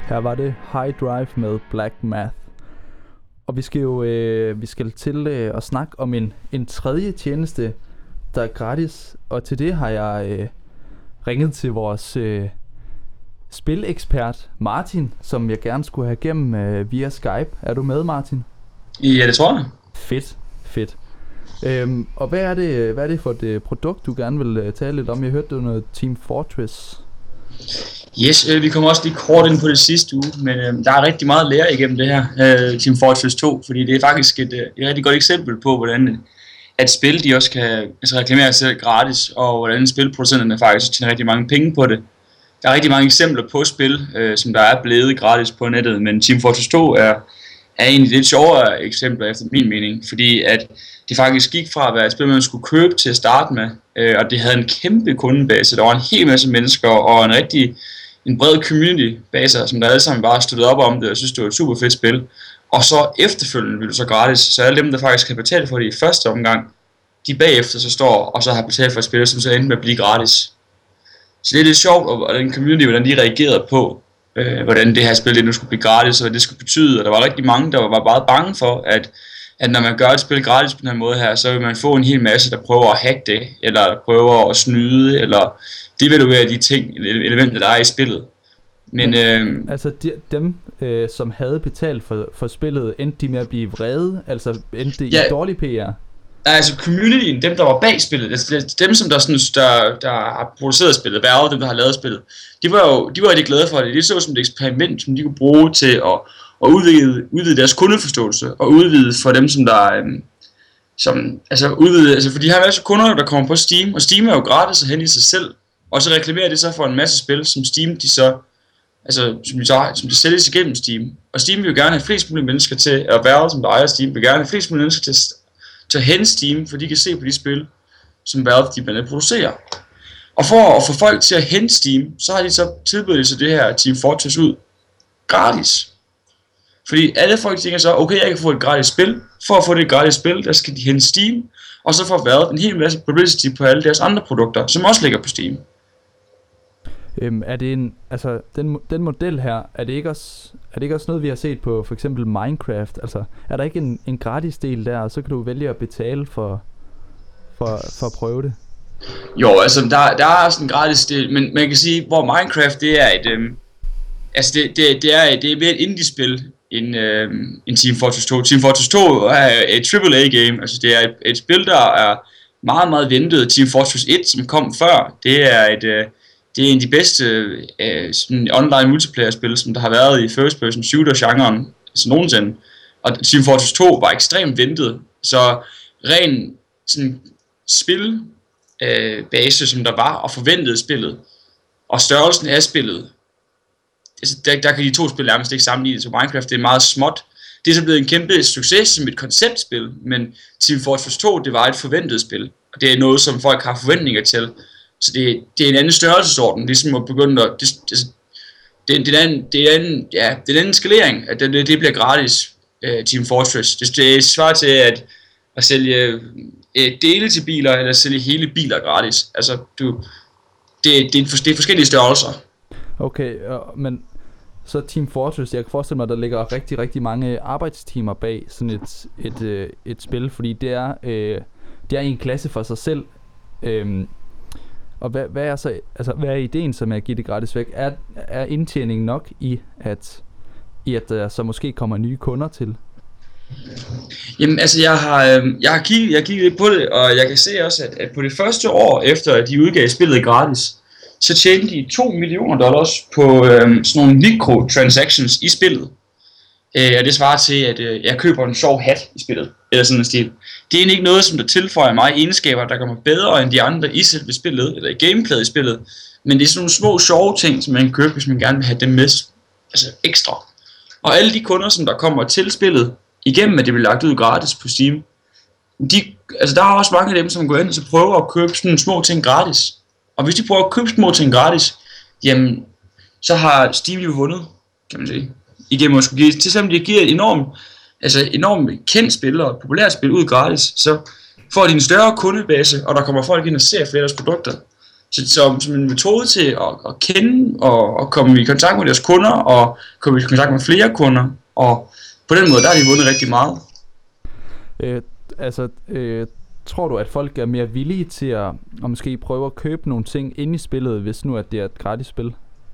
Her var det High Drive med Black Math. Og vi skal til at snakke om en tredje tjeneste, der er gratis. Og til det har jeg ringet til vores spilekspert Martin, som jeg gerne skulle have igennem via Skype. Er du med, Martin? Ja, det tror jeg. Fedt. Og hvad er det for et produkt, du gerne vil tale lidt om? Jeg hørte, det var noget Team Fortress. Yes, vi kommer også lige kort ind på det sidste uge, men der er rigtig meget at lære igennem det her Team Fortress 2, fordi det er faktisk et rigtig godt eksempel på, hvordan at spil de også kan reklamere sig gratis, og hvordan spilproducenterne faktisk tjener rigtig mange penge på det. Der er rigtig mange eksempler på spil, som der er blevet gratis på nettet, men Team Fortress 2 er egentlig lidt sjovere eksempler efter min mening, fordi at det faktisk gik fra at være et spil, man skulle købe til at starte med, og det havde en kæmpe kundebase. Der var en hel masse mennesker og en bred community-base, som der alle sammen bare støttede op om det, og synes det var et super fedt spil. Og så efterfølgende blev det så gratis, så alle dem, der faktisk kan betale for det i første omgang, de bagefter så står og så har betalt for et spil, som så endte med at blive gratis. Så det er lidt sjovt, og den community, hvordan de reagerede på, hvordan det her spil det nu skulle blive gratis, og hvad det skulle betyde. Og der var rigtig mange, der var meget bange for, at når man gør et spil gratis på den her måde her, så vil man få en hel masse, der prøver at hacke det, eller der prøver at snyde, eller devaluere de ting, elementer, der er i spillet. Men altså dem, som havde betalt for spillet, endte de med at blive vrede? Altså endte det i dårlig PR? Altså communityen, dem der var bag spillet, altså dem som der har produceret spillet, Valve, dem der har lavet spillet, de var rigtig glade for det. De så som et eksperiment, som de kunne bruge til at udvide deres kundeforståelse, og udvide for dem som der for de har en masse kunder, der kommer på Steam, og Steam er jo gratis at hente i sig selv, og så reklamerer det så for en masse spil, som Steam som de sælges igennem Steam. Og Steam vil jo gerne have flest mulige mennesker til, og Valve, som der ejer Steam, vil gerne have flest mulige mennesker til at hente Steam, for de kan se på de spil, som Valve de blandt andet producerer. Og for at få folk til at hente Steam, så har de så tilbudt sig det her Team Fortress ud gratis. Fordi alle folk tænker så, okay, jeg kan få et gratis spil. For at få det gratis spil, der skal de hente Steam, og så får Valve en hel masse publicity på alle deres andre produkter, som også ligger på Steam. Er det den model her, er det ikke også noget, vi har set på for eksempel Minecraft? Altså, er der ikke en gratis del der, og så kan du vælge at betale for at prøve det? Jo, altså der er også en gratis del, men man kan sige, hvor Minecraft det er det er mere et indie-spil end Team Fortress 2. Team Fortress 2 er et AAA-game, altså det er et spil, der er meget, meget ventet. Team Fortress 1, som kom før, det er en af de bedste online multiplayer-spil, som der har været i first-person shooter-genren nogensinde. Og Team Fortress 2 var ekstremt ventet, så ren spilbase, som der var, og forventede spillet, og størrelsen af spillet, altså der kan de to spil nærmest ikke sammenlignes. Så Minecraft det er meget småt. Det er så blevet en kæmpe succes som et konceptspil, men Team Fortress 2 det var et forventet spil, og det er noget, som folk har forventninger til. Så det er en anden størrelsesorden, ligesom at begynde at det er en anden skalering, at det bliver gratis Team Fortress. Det svarer til at sælge dele til biler eller sælge hele biler gratis. Altså det er forskellige størrelser. Okay, men så Team Fortress, jeg kan forestille mig, at der ligger rigtig, rigtig mange arbejdstimer bag sådan et spil, fordi det er en klasse for sig selv. Og hvad er ideen som er at give det gratis væk? Er indtjeningen nok i at der så måske kommer nye kunder til? Jamen altså jeg har kigget lidt på det, og jeg kan se også at på det første år efter at de udgav spillet gratis, så tjente de $2 million på sådan nogle microtransactions i spillet. Og det svarer til at jeg køber en sjov hat i spillet eller sådan en stil. Det er egentlig ikke noget som der tilføjer mig egenskaber der kommer bedre end de andre i selve spillet eller i gameplayet i spillet, men det er sådan nogle små sjove ting som man kan købe hvis man gerne vil have dem med, altså ekstra. Og alle de kunder som der kommer til spillet igennem at det bliver lagt ud gratis på Steam, der er også mange af dem som går ind og så prøver at købe sådan nogle små ting gratis. Og hvis de prøver at købe små ting gratis, jamen så har Steam jo vundet, kan man sige. Igennem at skulle give, til selvom de giver et enormt kendt spil og et populært spil ud gratis, så får de en større kundebase, og der kommer folk ind og ser flere af deres produkter. Så som en metode til at kende og komme i kontakt med deres kunder, og komme i kontakt med flere kunder, og på den måde, der har de vundet rigtig meget. Tror du, at folk er mere villige til at måske prøve at købe nogle ting inde i spillet, hvis nu at det er et gratis spil?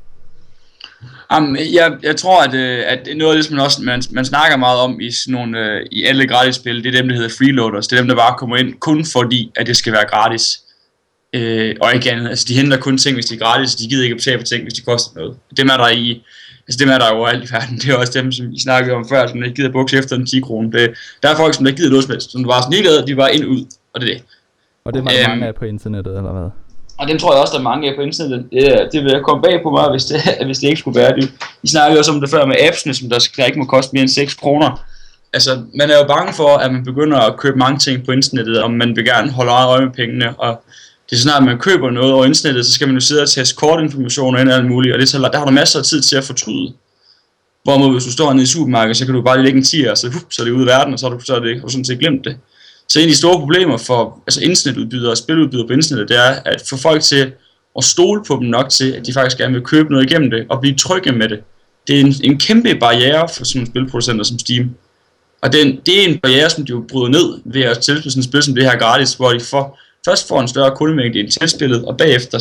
Jeg tror, at noget af det, som man snakker meget om i sådan nogle, i alle gratis spil, det er dem, der hedder freeloaders. Det er dem, der bare kommer ind kun fordi, at det skal være gratis. Og ikke andet. Altså, de henter kun ting, hvis de er gratis. De gider ikke betale for ting, hvis de koster noget. Dem er der overalt i verden. Det er også dem, som I snakkede om før, som ikke gider bukse efter en 10 kroner. Der er folk, som ikke gider noget som helst. Som var sådan helt glade, de var ind ud, og det er det. Og det er mange af på internettet, eller hvad? Og dem tror jeg også, der er mange af på internettet. Det vil komme bag på mig, hvis det ikke skulle være det. I snakkede også om det før med appsene, som der ikke må koste mere end 6 kroner. Altså, man er jo bange for, at man begynder at købe mange ting på internettet, og man vil gerne holde øje med pengene, og det er snart, at man køber noget over internettet, så skal man jo sidde og teste kortinformationer ind og alt muligt, og der har du masser af tid til at fortryde. Hvorimod hvis du står nede i supermarkedet, så kan du bare lige lægge en 10'er, og så er det ude i verden, og så har du sådan set glemt det. Så en af de store problemer for internetudbydere og spiludbydere på internettet, det er at få folk til at stole på dem nok til, at de faktisk gerne vil købe noget igennem det, og blive trygge med det. Det er en kæmpe barriere for sådan nogle spilproducenter som Steam. Og det er en barriere, som de jo bryder ned ved at tilbyde sådan et spil som det her gratis, hvor de først får en større kundemængde ind til spillet, og bagefter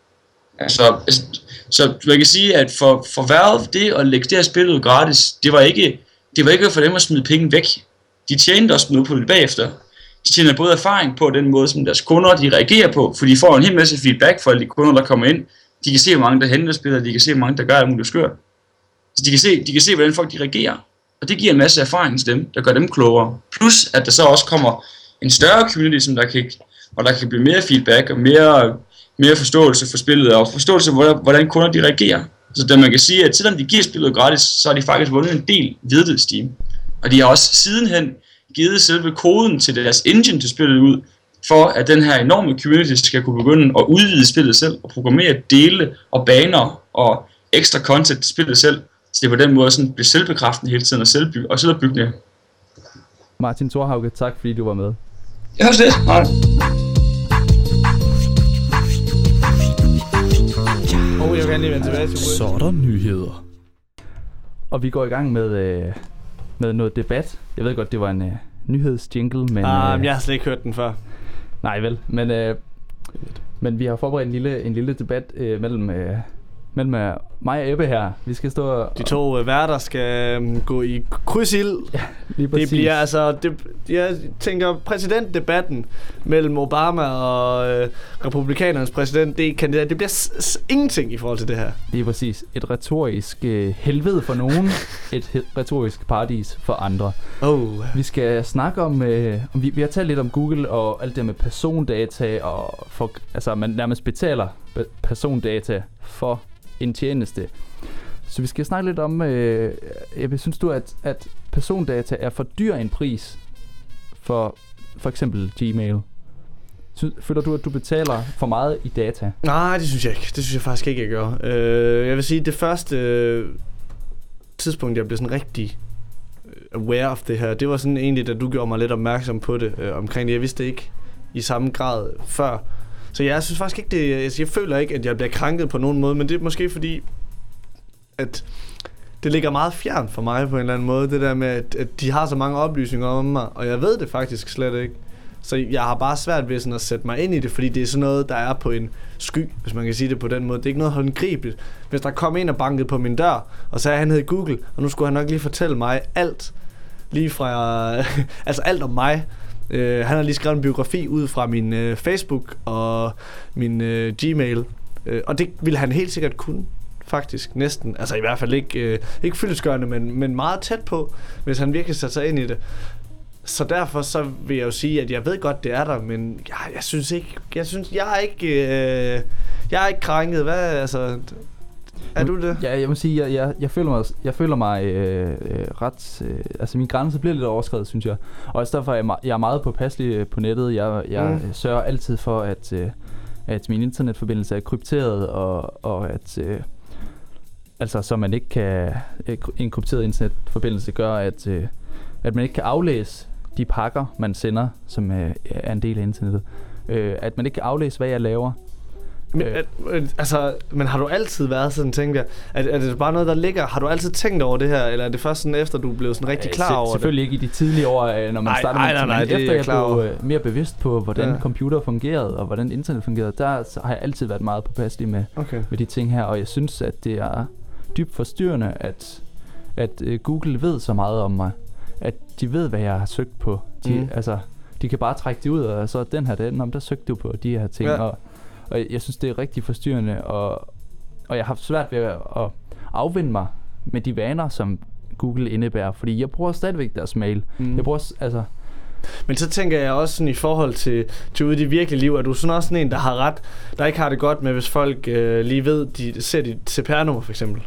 så man kan sige, at for Valve, det at lægge det her spil ud gratis, det var ikke for dem at smide penge væk. De tjente også noget på det bagefter. De tjener både erfaring på den måde, som deres kunder de reagerer på, for de får en hel masse feedback fra de kunder, der kommer ind. De kan se, hvor mange der henter spillet, de kan se, hvor mange der gør alt muligt skørt. Så de kan se, hvordan folk de reagerer. Og det giver en masse erfaring til dem, der gør dem klogere. Plus, at der så også kommer en større community, hvor der kan blive mere feedback og mere forståelse for spillet, og forståelse for, hvordan kunder de reagerer. Så der man kan sige, at selvom de giver spillet gratis, så har de faktisk vundet en del ved det Steam. Og de har også sidenhen givet selve koden til deres engine til spillet ud, for at den her enorme community skal kunne begynde at udvide spillet selv, og programmere dele og baner og ekstra content til spillet selv, så det på den måde sådan bliver selvbekræftende hele tiden og selvopbyggende. Martin Thorhauge, tak fordi du var med. Jeg høres det. Hej. Jeg vil gerne lige vende tilbage til så er der nyheder. Og vi går i gang med noget debat. Jeg ved godt, det var en nyhedsjingle, men... jeg har slet ikke hørt den før. Nej vel, men vi har forberedt en lille debat mellem mig og Ebbe her. Vi skal stå De to værter skal gå i krydsild. Ja, lige præcis. Det bliver altså... jeg tænker, præsidentdebatten mellem Obama og republikanernes præsidentkandidat, det bliver ingenting i forhold til det her. Det er præcis. Et retorisk helvede for nogen, et retorisk paradis for andre. Vi skal snakke om... vi har talt lidt om Google og alt det med persondata, og man nærmest betaler persondata for en tjeneste. Så vi skal snakke lidt om, synes du, at persondata er for dyr en pris for eksempel Gmail? Føler du, at du betaler for meget i data? Nej, det synes jeg ikke. Det synes jeg faktisk ikke, jeg gør. Jeg vil sige, det første tidspunkt, jeg blev sådan rigtig aware of det her, det var sådan egentlig, da du gjorde mig lidt opmærksom på det omkring det. Jeg vidste det ikke i samme grad før. Så jeg synes faktisk ikke det. Jeg føler ikke, at jeg bliver krænket på nogen måde, men det er måske fordi, at det ligger meget fjern for mig på en eller anden måde, det der med, at de har så mange oplysninger om mig, og jeg ved det faktisk slet ikke. Så jeg har bare svært ved sådan at sætte mig ind i det, fordi det er sådan noget, der er på en sky, hvis man kan sige det på den måde. Det er ikke noget håndgribeligt. Hvis der kom en og bankede på min dør, og sagde, at han hed Google, og nu skulle han nok lige fortælle mig alt, lige fra, altså alt om mig. Han har lige skrevet en biografi ud fra min Facebook og min Gmail, og det ville han helt sikkert kunne, faktisk, næsten. Altså i hvert fald ikke fyldestgørende, men meget tæt på, hvis han virkelig satte sig ind i det. Så derfor så vil jeg jo sige, at jeg ved godt, det er der, men jeg er ikke krænket. Hvad, altså... Er du det? Ja, jeg må sige, jeg føler mig ret... altså min grænse bliver lidt overskredet, synes jeg. Og også derfor jeg er meget påpasselig på nettet. Jeg sørger altid for, at min internetforbindelse er krypteret, og at... altså, så man ikke kan... En krypteret internetforbindelse gør, at man ikke kan aflæse de pakker, man sender, som er en del af internettet. At man ikke kan aflæse, hvad jeg laver. Men har du altid været sådan, tænker jeg? Er det bare noget, der ligger? Har du altid tænkt over det her, eller er det først sådan efter, du blev sådan rigtig klar over det? Selvfølgelig ikke i de tidlige år, når man startede med det. Efter jeg blev mere bevidst på, hvordan computer fungerede, og hvordan internet fungerede, der har jeg altid været meget påpasselig med de ting her, og jeg synes, at det er dybt forstyrrende, at Google ved så meget om mig, at de ved, hvad jeg har søgt på. De kan bare trække det ud, og så den her, der søgte du på de her ting, og jeg synes, det er rigtig forstyrrende, og jeg har haft svært ved at afvende mig med de vaner, som Google indebærer, fordi jeg bruger stadigvæk deres mail. Jeg bruger, Men så tænker jeg også sådan i forhold til ude i det virkelige liv, at du sådan også sådan en, der ikke har det godt med, hvis folk lige ved, de ser dit CPR-nummer for eksempel.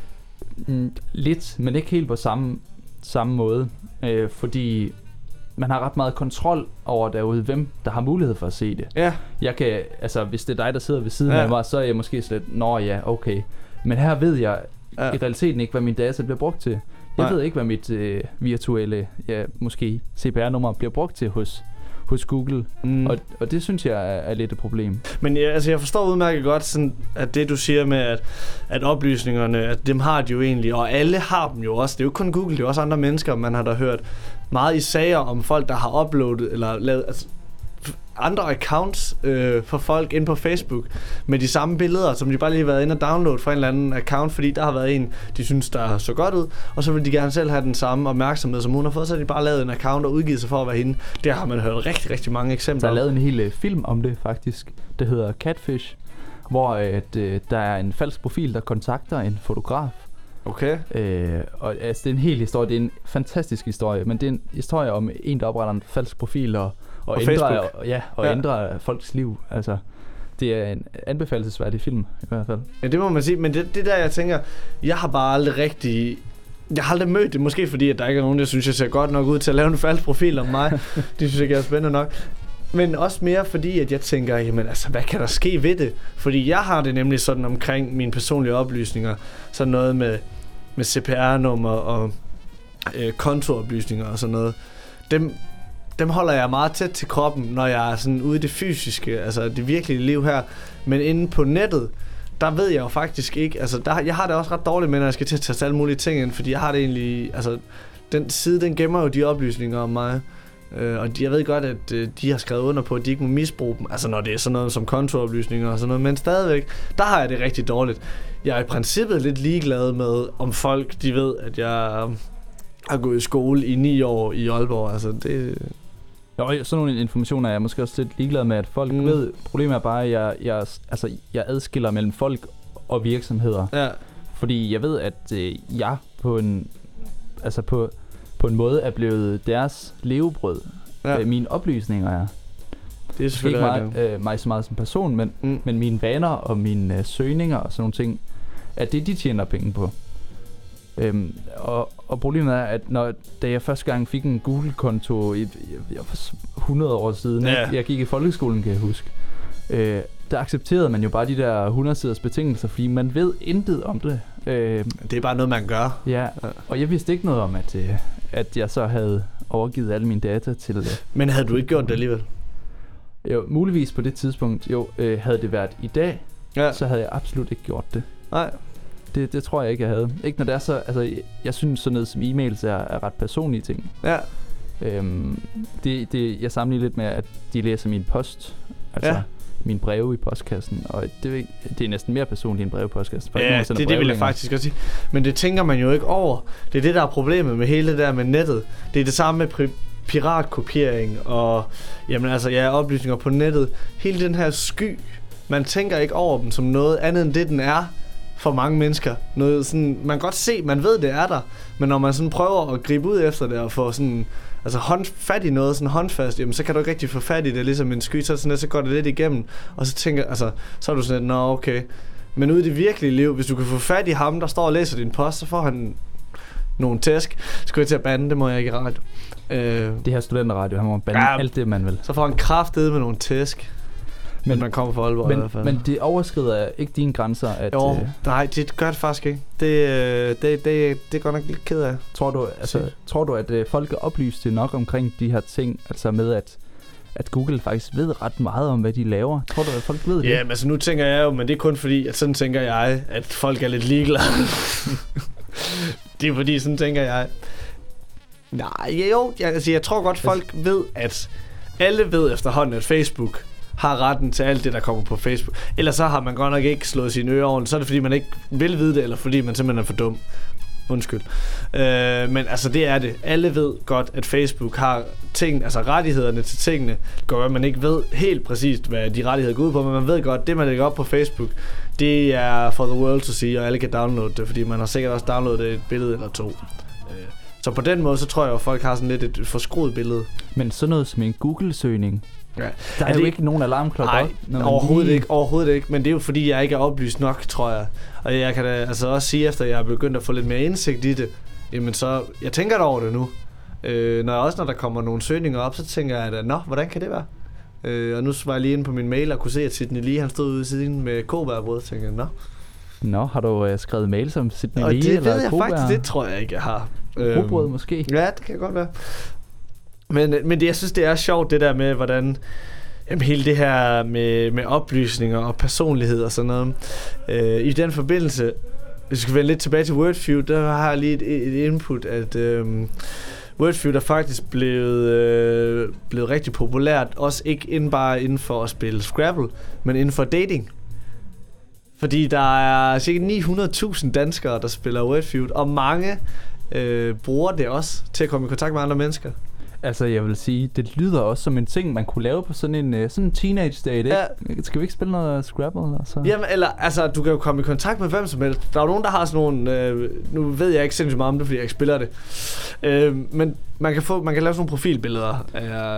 Lidt, men ikke helt på samme måde, fordi man har ret meget kontrol over derude, hvem der har mulighed for at se det. Ja. Jeg kan, hvis det er dig, der sidder ved siden af mig, så er jeg måske slet, okay. Men her ved jeg i realiteten ikke, hvad min data bliver brugt til. Jeg ved ikke, hvad mit virtuelle, måske CPR-nummer bliver brugt til hos Google. Og det synes jeg er lidt et problem. Men jeg forstår udmærket godt, sådan, at det du siger med, at oplysningerne, at dem har de jo egentlig, og alle har dem jo også. Det er jo ikke kun Google, det er også andre mennesker. Man har da hørt meget i sager om folk, der har uploadet eller lavet andre accounts for folk ind på Facebook med de samme billeder, som de bare lige har været inde og downloade fra en eller anden account, fordi der har været en, de synes, der så godt ud, og så vil de gerne selv have den samme opmærksomhed, som hun har fået, så har de bare lavet en account og udgivet sig for at være hende. Der har man hørt rigtig, rigtig mange eksempler. Der er lavet en hel film om det, faktisk. Det hedder Catfish, hvor der er en falsk profil, der kontakter en fotograf. Okay. Og det er en hel historie, det er en fantastisk historie, men det er en historie om en, der opretter en falsk profil og ændrer folks liv. Altså, det er en anbefalelsesværdig film i hvert fald. Ja, det må man sige, men det der, jeg tænker, jeg har aldrig mødt det, måske fordi, at der ikke er nogen, der synes, jeg ser godt nok ud til at lave en falsk profil om mig. Det synes jeg ikke er spændende nok. Men også mere fordi, at jeg tænker, jamen hvad kan der ske ved det? Fordi jeg har det nemlig sådan omkring mine personlige oplysninger, sådan noget med CPR-nummer og kontooplysninger og sådan noget. Dem holder jeg meget tæt til kroppen, når jeg er sådan ude i det fysiske, altså det virkelige liv her. Men inde på nettet, der ved jeg jo faktisk ikke, jeg har det også ret dårligt med, når jeg skal til at tage alle mulige ting ind, fordi jeg har det egentlig, den side, den gemmer jo de oplysninger om mig. Og jeg ved godt, at de har skrevet under på, at de ikke må misbruge dem, når det er sådan noget som kontooplysninger og sådan noget, men stadigvæk, der har jeg det rigtig dårligt. Jeg er i princippet lidt ligeglad med, om folk, de ved, at jeg har gået i skole i 9 år i Aalborg, Jo, sådan nogle informationer er jeg måske også lidt ligeglad med, at folk ved. Problemet er bare, at jeg adskiller mellem folk og virksomheder. Ja. Fordi jeg ved, at jeg på en måde er blevet deres levebrød. Mine oplysninger er. Det er selvfølgelig ikke mig så meget som person, men mine vaner og mine søgninger og sådan nogle ting, at det de tjener penge på. Og problemet er, at da jeg første gang fik en Google-konto for 100 år siden, jeg gik i folkeskolen, kan jeg huske, der accepterede man jo bare de der 100-siders betingelser, fordi man ved intet om det. Det er bare noget, man gør. Ja, og jeg vidste ikke noget om, at jeg så havde overgivet alle mine data til det. Men havde du ikke gjort det alligevel? Jo, muligvis på det tidspunkt. Jo, havde det været i dag, så havde jeg absolut ikke gjort det. Nej. Det tror jeg ikke, jeg havde. Ikke når det er så... jeg synes sådan noget som e-mails er ret personlige ting. Ja. Jeg sammenligner lidt med, at de læser min post. Mine breve i postkassen. Og det er næsten mere personligt end breve i postkassen. Ja, det vil jeg faktisk også sige. Men det tænker man jo ikke over. Det er det, der er problemet med hele det der med nettet. Det er det samme med piratkopiering og oplysninger på nettet. Hele den her sky. Man tænker ikke over dem som noget andet end det, den er for mange mennesker. Noget sådan, man kan godt se, man ved, det er der, men når man sådan prøver at gribe ud efter det og få sådan, fat i noget sådan håndfast, jamen så kan du ikke rigtig få fat i det, ligesom en sky, så går det lidt igennem, og så tænker, så er du sådan lidt, nå okay. Men ude i det virkelige liv, hvis du kan få fat i ham, der står og læser din post, så får han nogle tæsk. Skulle jeg til at bande, det må jeg ikke i radio. Det her studenterradio, han må bande alt det, man vil. Så får han kraftedeme med nogle tæsk. Men man kommer fra Aalborg i hvert fald. Men det overskrider ikke dine grænser, at... Jo, nej, det gør det faktisk ikke. Det går nok lidt ked af. Tror du, at folk er oplyste nok omkring de her ting, altså med at Google faktisk ved ret meget om, hvad de laver. Tror du, at folk ved det? Ja, men altså nu tænker jeg jo, men det er kun fordi, at sådan tænker jeg, at folk er lidt ligeglade. Det er fordi, sådan tænker jeg. Nej, jo, jeg tror godt, folk ved, at alle ved efterhånden, at Facebook har retten til alt det, der kommer på Facebook. Ellers så har man godt nok ikke slået sine ører ordentligt. Så er det, fordi man ikke vil vide det, eller fordi man simpelthen er for dum. Undskyld. Men altså, det er det. Alle ved godt, at Facebook har ting, altså rettighederne til tingene. Det går, at man ikke ved helt præcist, hvad de rettigheder går ud på, men man ved godt, at det, man lægger op på Facebook, det er for the world to see, og alle kan downloade det, fordi man har sikkert også downloadet et billede eller to. Så på den måde, så tror jeg, at folk har sådan lidt et forskruet billede. Men sådan noget som en Google-søgning, ja. Der er jo ikke nogen alarmklokker. Nej, overhovedet ikke. Men det er jo fordi, jeg ikke er oplyst nok, tror jeg. Og jeg kan da altså også sige, efter jeg er begyndt at få lidt mere indsigt i det, jamen så, jeg tænker da over det nu. Når der kommer nogle søgninger op, så tænker jeg da, hvordan kan det være? Og nu var jeg lige inde på min mail og kunne se, at Sidney Lee, han stod ude i siden med kobærbrød, så tænker jeg, har du skrevet mails om Sidney Lee? Og det eller ved jeg faktisk, det tror jeg ikke, jeg har. Rugbrød måske? Ja, det kan godt være. Men jeg synes, det er sjovt, det der med, hvordan hele det her med oplysninger og personlighed og sådan noget. I den forbindelse, hvis vi skal vende lidt tilbage til Wordfeud, der har jeg lige et input, at Wordfeud er faktisk blevet rigtig populært, også ikke bare inden for at spille Scrabble, men inden for dating. Fordi der er cirka 900.000 danskere, der spiller Wordfeud, og mange bruger det også til at komme i kontakt med andre mennesker. Altså, jeg vil sige, det lyder også som en ting, man kunne lave på sådan en teenage date, ikke? Ja. Skal vi ikke spille noget Scrabble? Altså? Jamen, eller, altså, du kan jo komme i kontakt med hvem som helst. Der er jo nogen, der har sådan nogle, nu ved jeg ikke sindssygt meget om det, fordi jeg ikke spiller det. Men man kan lave sådan nogle profilbilleder.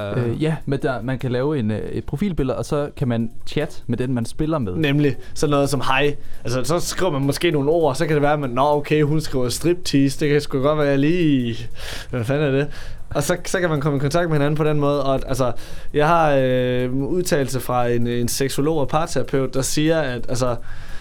Men man kan lave et profilbillede, og så kan man chatte med den, man spiller med. Nemlig sådan noget som hej. Altså, så skriver man måske nogle ord, så kan det være, at man, okay, hun skriver striptease. Det kan sgu godt være lige... Hvad fanden er det? Og så kan man komme i kontakt med hinanden på den måde. Og altså, jeg har udtalelse fra en seksolog og parterapeut, der siger, at altså,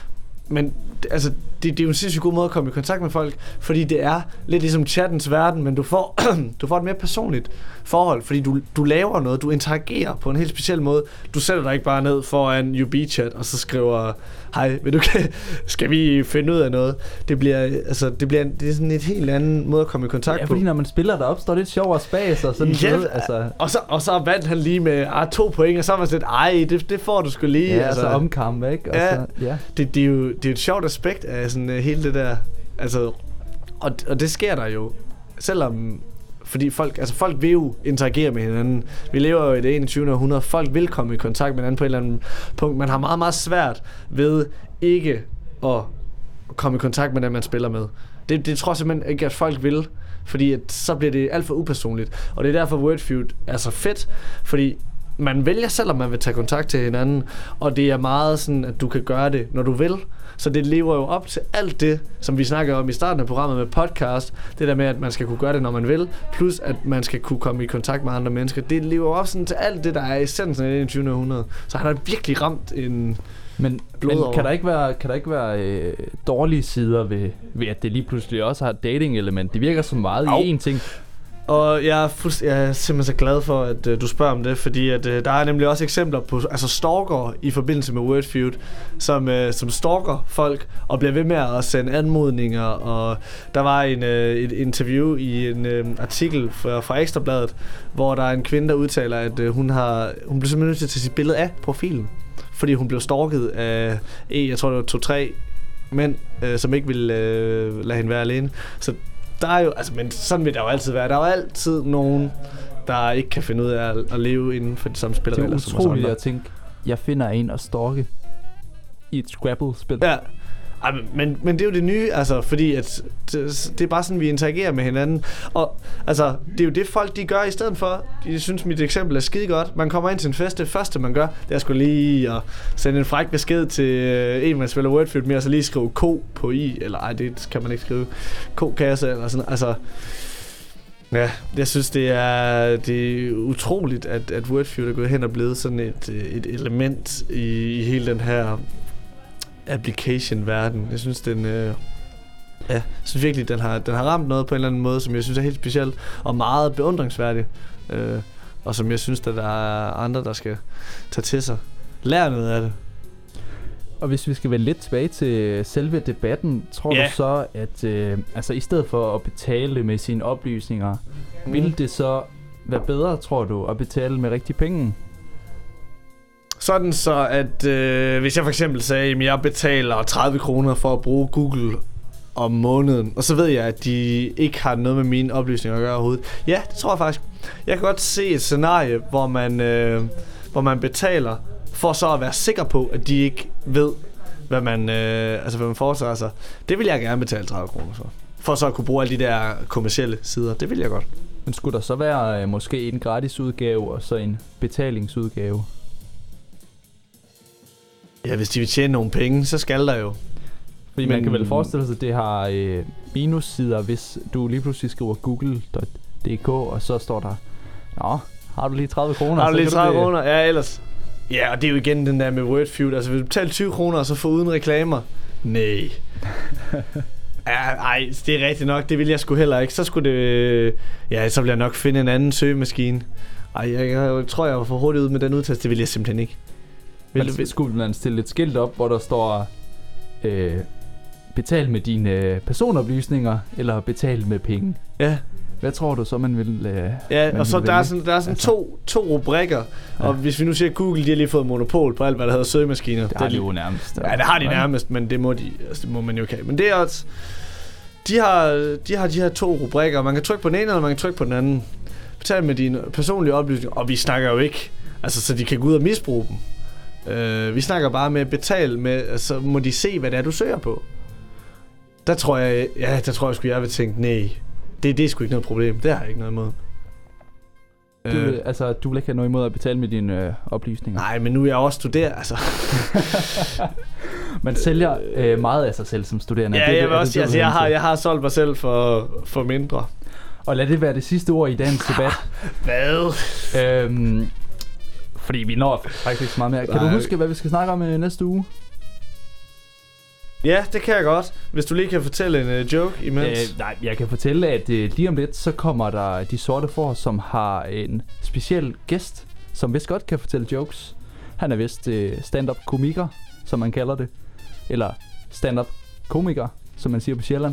men altså, det er jo en sindssygt god måde at komme i kontakt med folk, fordi det er lidt ligesom chattens verden, men du får et mere personligt forhold, fordi du laver noget, du interagerer på en helt speciel måde. Du sætter dig ikke bare ned foran UB-chat og så skriver, hej, skal vi finde ud af noget? Det er sådan et helt anden måde at komme i kontakt på. Ja, fordi når man spiller derop, står lidt sjovere spas og sådan noget. Altså. Og så vandt han lige med 2 point, og så var man sådan, det får du sgu lige. Ja, altså omkamp, ikke? Det er jo et sjovt aspekt af sådan hele det der, altså, og det sker der jo, selvom, fordi folk vil jo interagere med hinanden. Vi lever jo i det 21. århundrede. Folk vil komme i kontakt med hinanden på et eller andet punkt. Man har meget, meget svært ved ikke at komme i kontakt med den, man spiller med. Det tror jeg simpelthen ikke, at folk vil, fordi at så bliver det alt for upersonligt. Og det er derfor Wordfeud er så fedt, fordi man vælger selv, om man vil tage kontakt til hinanden, og det er meget sådan, at du kan gøre det, når du vil. Så det lever jo op til alt det, som vi snakker om i starten af programmet med podcast. Det der med, at man skal kunne gøre det, når man vil, plus at man skal kunne komme i kontakt med andre mennesker. Det lever op sådan til alt det, der er essensen af det 21. århundrede. Så han har virkelig ramt en men kan der ikke være dårlige sider ved, at det lige pludselig også har et dating-element? Det virker så meget i én ting. Og jeg er simpelthen så glad for, at du spørger om det, fordi at, der er nemlig også eksempler på stalkere i forbindelse med Wordfeud, som stalker folk og bliver ved med at sende anmodninger. Og der var et interview i en artikel fra Ekstrabladet, hvor der er en kvinde, der udtaler, at hun blev simpelthen nødt til at tage sit billede af profilen, fordi hun blev stalket af, jeg tror det var 2-3 mænd, som ikke ville lade hende være alene. Så der er jo, altså, men sådan vil der jo altid være. Der er jo altid nogen, der ikke kan finde ud af at leve inden for de samme spilleregler. Det er utroligt at tænke, jeg finder en at stalke i et Scrabble-spil. Ja, men det er jo det nye, altså, fordi at det er bare sådan, vi interagerer med hinanden. Og altså, det er jo det folk, de gør i stedet for. De synes, mit eksempel er skide godt. Man kommer ind til en fest, det første man gør, det er sgu lige at sende en fræk besked til en, man spiller Wordfeud med, og så lige skrive ko på i, eller det kan man ikke skrive, ko-kasse, eller sådan, altså. Ja, jeg synes, det er utroligt, at Wordfeud er gået hen og blevet sådan et element i hele den her application-verden. Jeg synes, jeg synes virkelig, den har ramt noget på en eller anden måde, som jeg synes er helt specielt og meget beundringsværdigt. og som jeg synes, at der er andre, der skal tage til sig. Lær noget af det. Og hvis vi skal vende lidt tilbage til selve debatten, tror du så, at altså i stedet for at betale med sine oplysninger, ville det så være bedre, tror du, at betale med rigtige penge? Sådan så, at hvis jeg for eksempel sagde, at jeg betaler 30 kroner for at bruge Google om måneden, og så ved jeg, at de ikke har noget med mine oplysninger at gøre overhovedet. Ja, det tror jeg faktisk. Jeg kan godt se et scenarie, hvor man betaler for så at være sikker på, at de ikke ved, hvad man foretager sig. Det vil jeg gerne betale 30 kroner for. For så at kunne bruge alle de der kommercielle sider. Det vil jeg godt. Men skulle der så være måske en gratis udgave og så en betalingsudgave? Ja, hvis de vil tjene nogle penge, så skal der jo. Fordi man kan vel forestille sig, at det har minussider, hvis du lige pludselig skriver google.dk, og så står der, nå, har du lige 30 kroner? Har du lige 30 kroner? Ja, ellers. Ja, og det er jo igen den der med Wordfeud. Altså, vil du betale 20 kroner, og så få uden reklamer? Nej. Ej, det er rigtigt nok. Det vil jeg sgu heller ikke. Så skulle det... Ja, så vil jeg nok finde en anden søgemaskine. Ej, jeg tror, jeg var for hurtigt ud med den udtast. Det vil jeg simpelthen ikke. Skulle man stille et skilt op, hvor der står... betal med dine personoplysninger, eller betal med penge? Ja. Hvad tror du så, man vil ja, og så der er sådan altså, to rubrikker, og hvis vi nu siger, at Google, de har lige fået monopol på alt, hvad der hedder søgemaskiner. Det har de jo nærmest. Ja, det har de nærmest, men det må det må man jo ikke have. Men det er også... De har de her to rubrikker, man kan trykke på den ene, eller man kan trykke på den anden. Betal med dine personlige oplysninger, og vi snakker jo ikke, altså så de kan gå ud og misbruge dem. Vi snakker bare med betal med, altså må de se, hvad det er, du søger på. Der tror jeg sgu, jeg vil tænke, nej, det er sgu ikke noget problem. Det har jeg ikke noget imod. Du vil ikke have noget imod at betale med dine oplysninger? Nej, men nu er jeg også studerende, altså. Man sælger meget af sig selv som studerende. Ja, jeg vil også sige, altså, jeg har solgt mig selv for mindre. Og lad det være det sidste ord i dagens debat. Hvad? Fordi vi når faktisk ikke så meget mere. Kan du huske, hvad vi skal snakke om næste uge? Ja, det kan jeg godt. Hvis du lige kan fortælle en joke imens. Nej, jeg kan fortælle, at lige om lidt, så kommer der De Sorte Får, som har en speciel gæst, som vist godt kan fortælle jokes. Han er vist stand-up komiker, som man kalder det. Eller stand-up komiker, som man siger på Sjælland.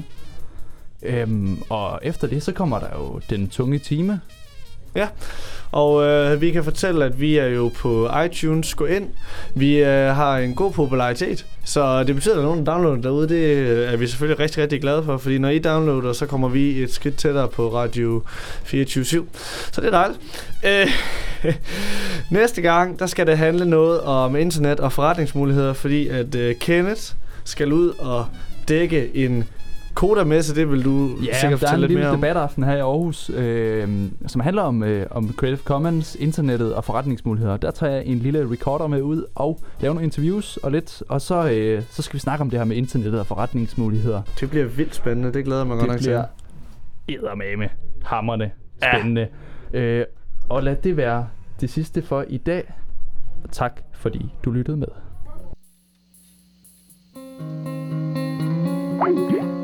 Og efter det, så kommer der jo Den Tunge Time. Ja, og vi kan fortælle, at vi er jo på iTunes. Gå ind. Vi har en god popularitet, så det betyder, at der er nogen, der downloader derude. Det er vi selvfølgelig rigtig, rigtig glade for, fordi når I downloader, så kommer vi et skridt tættere på Radio 24/7. Så det er dejligt. Næste gang, der skal det handle noget om internet og forretningsmuligheder, fordi at Kenneth skal ud og dække en Koda-messe, det vil du sikkert fortælle lidt mere om. Ja, der er en lille debataften her i Aarhus, som handler om Creative Commons, internettet og forretningsmuligheder. Der tager jeg en lille recorder med ud og laver nogle interviews og lidt, og så skal vi snakke om det her med internettet og forretningsmuligheder. Det bliver vildt spændende, det glæder mig godt nok til. Det bliver eddermame hamrende spændende. Ja. Og lad det være det sidste for i dag. Tak fordi du lyttede med.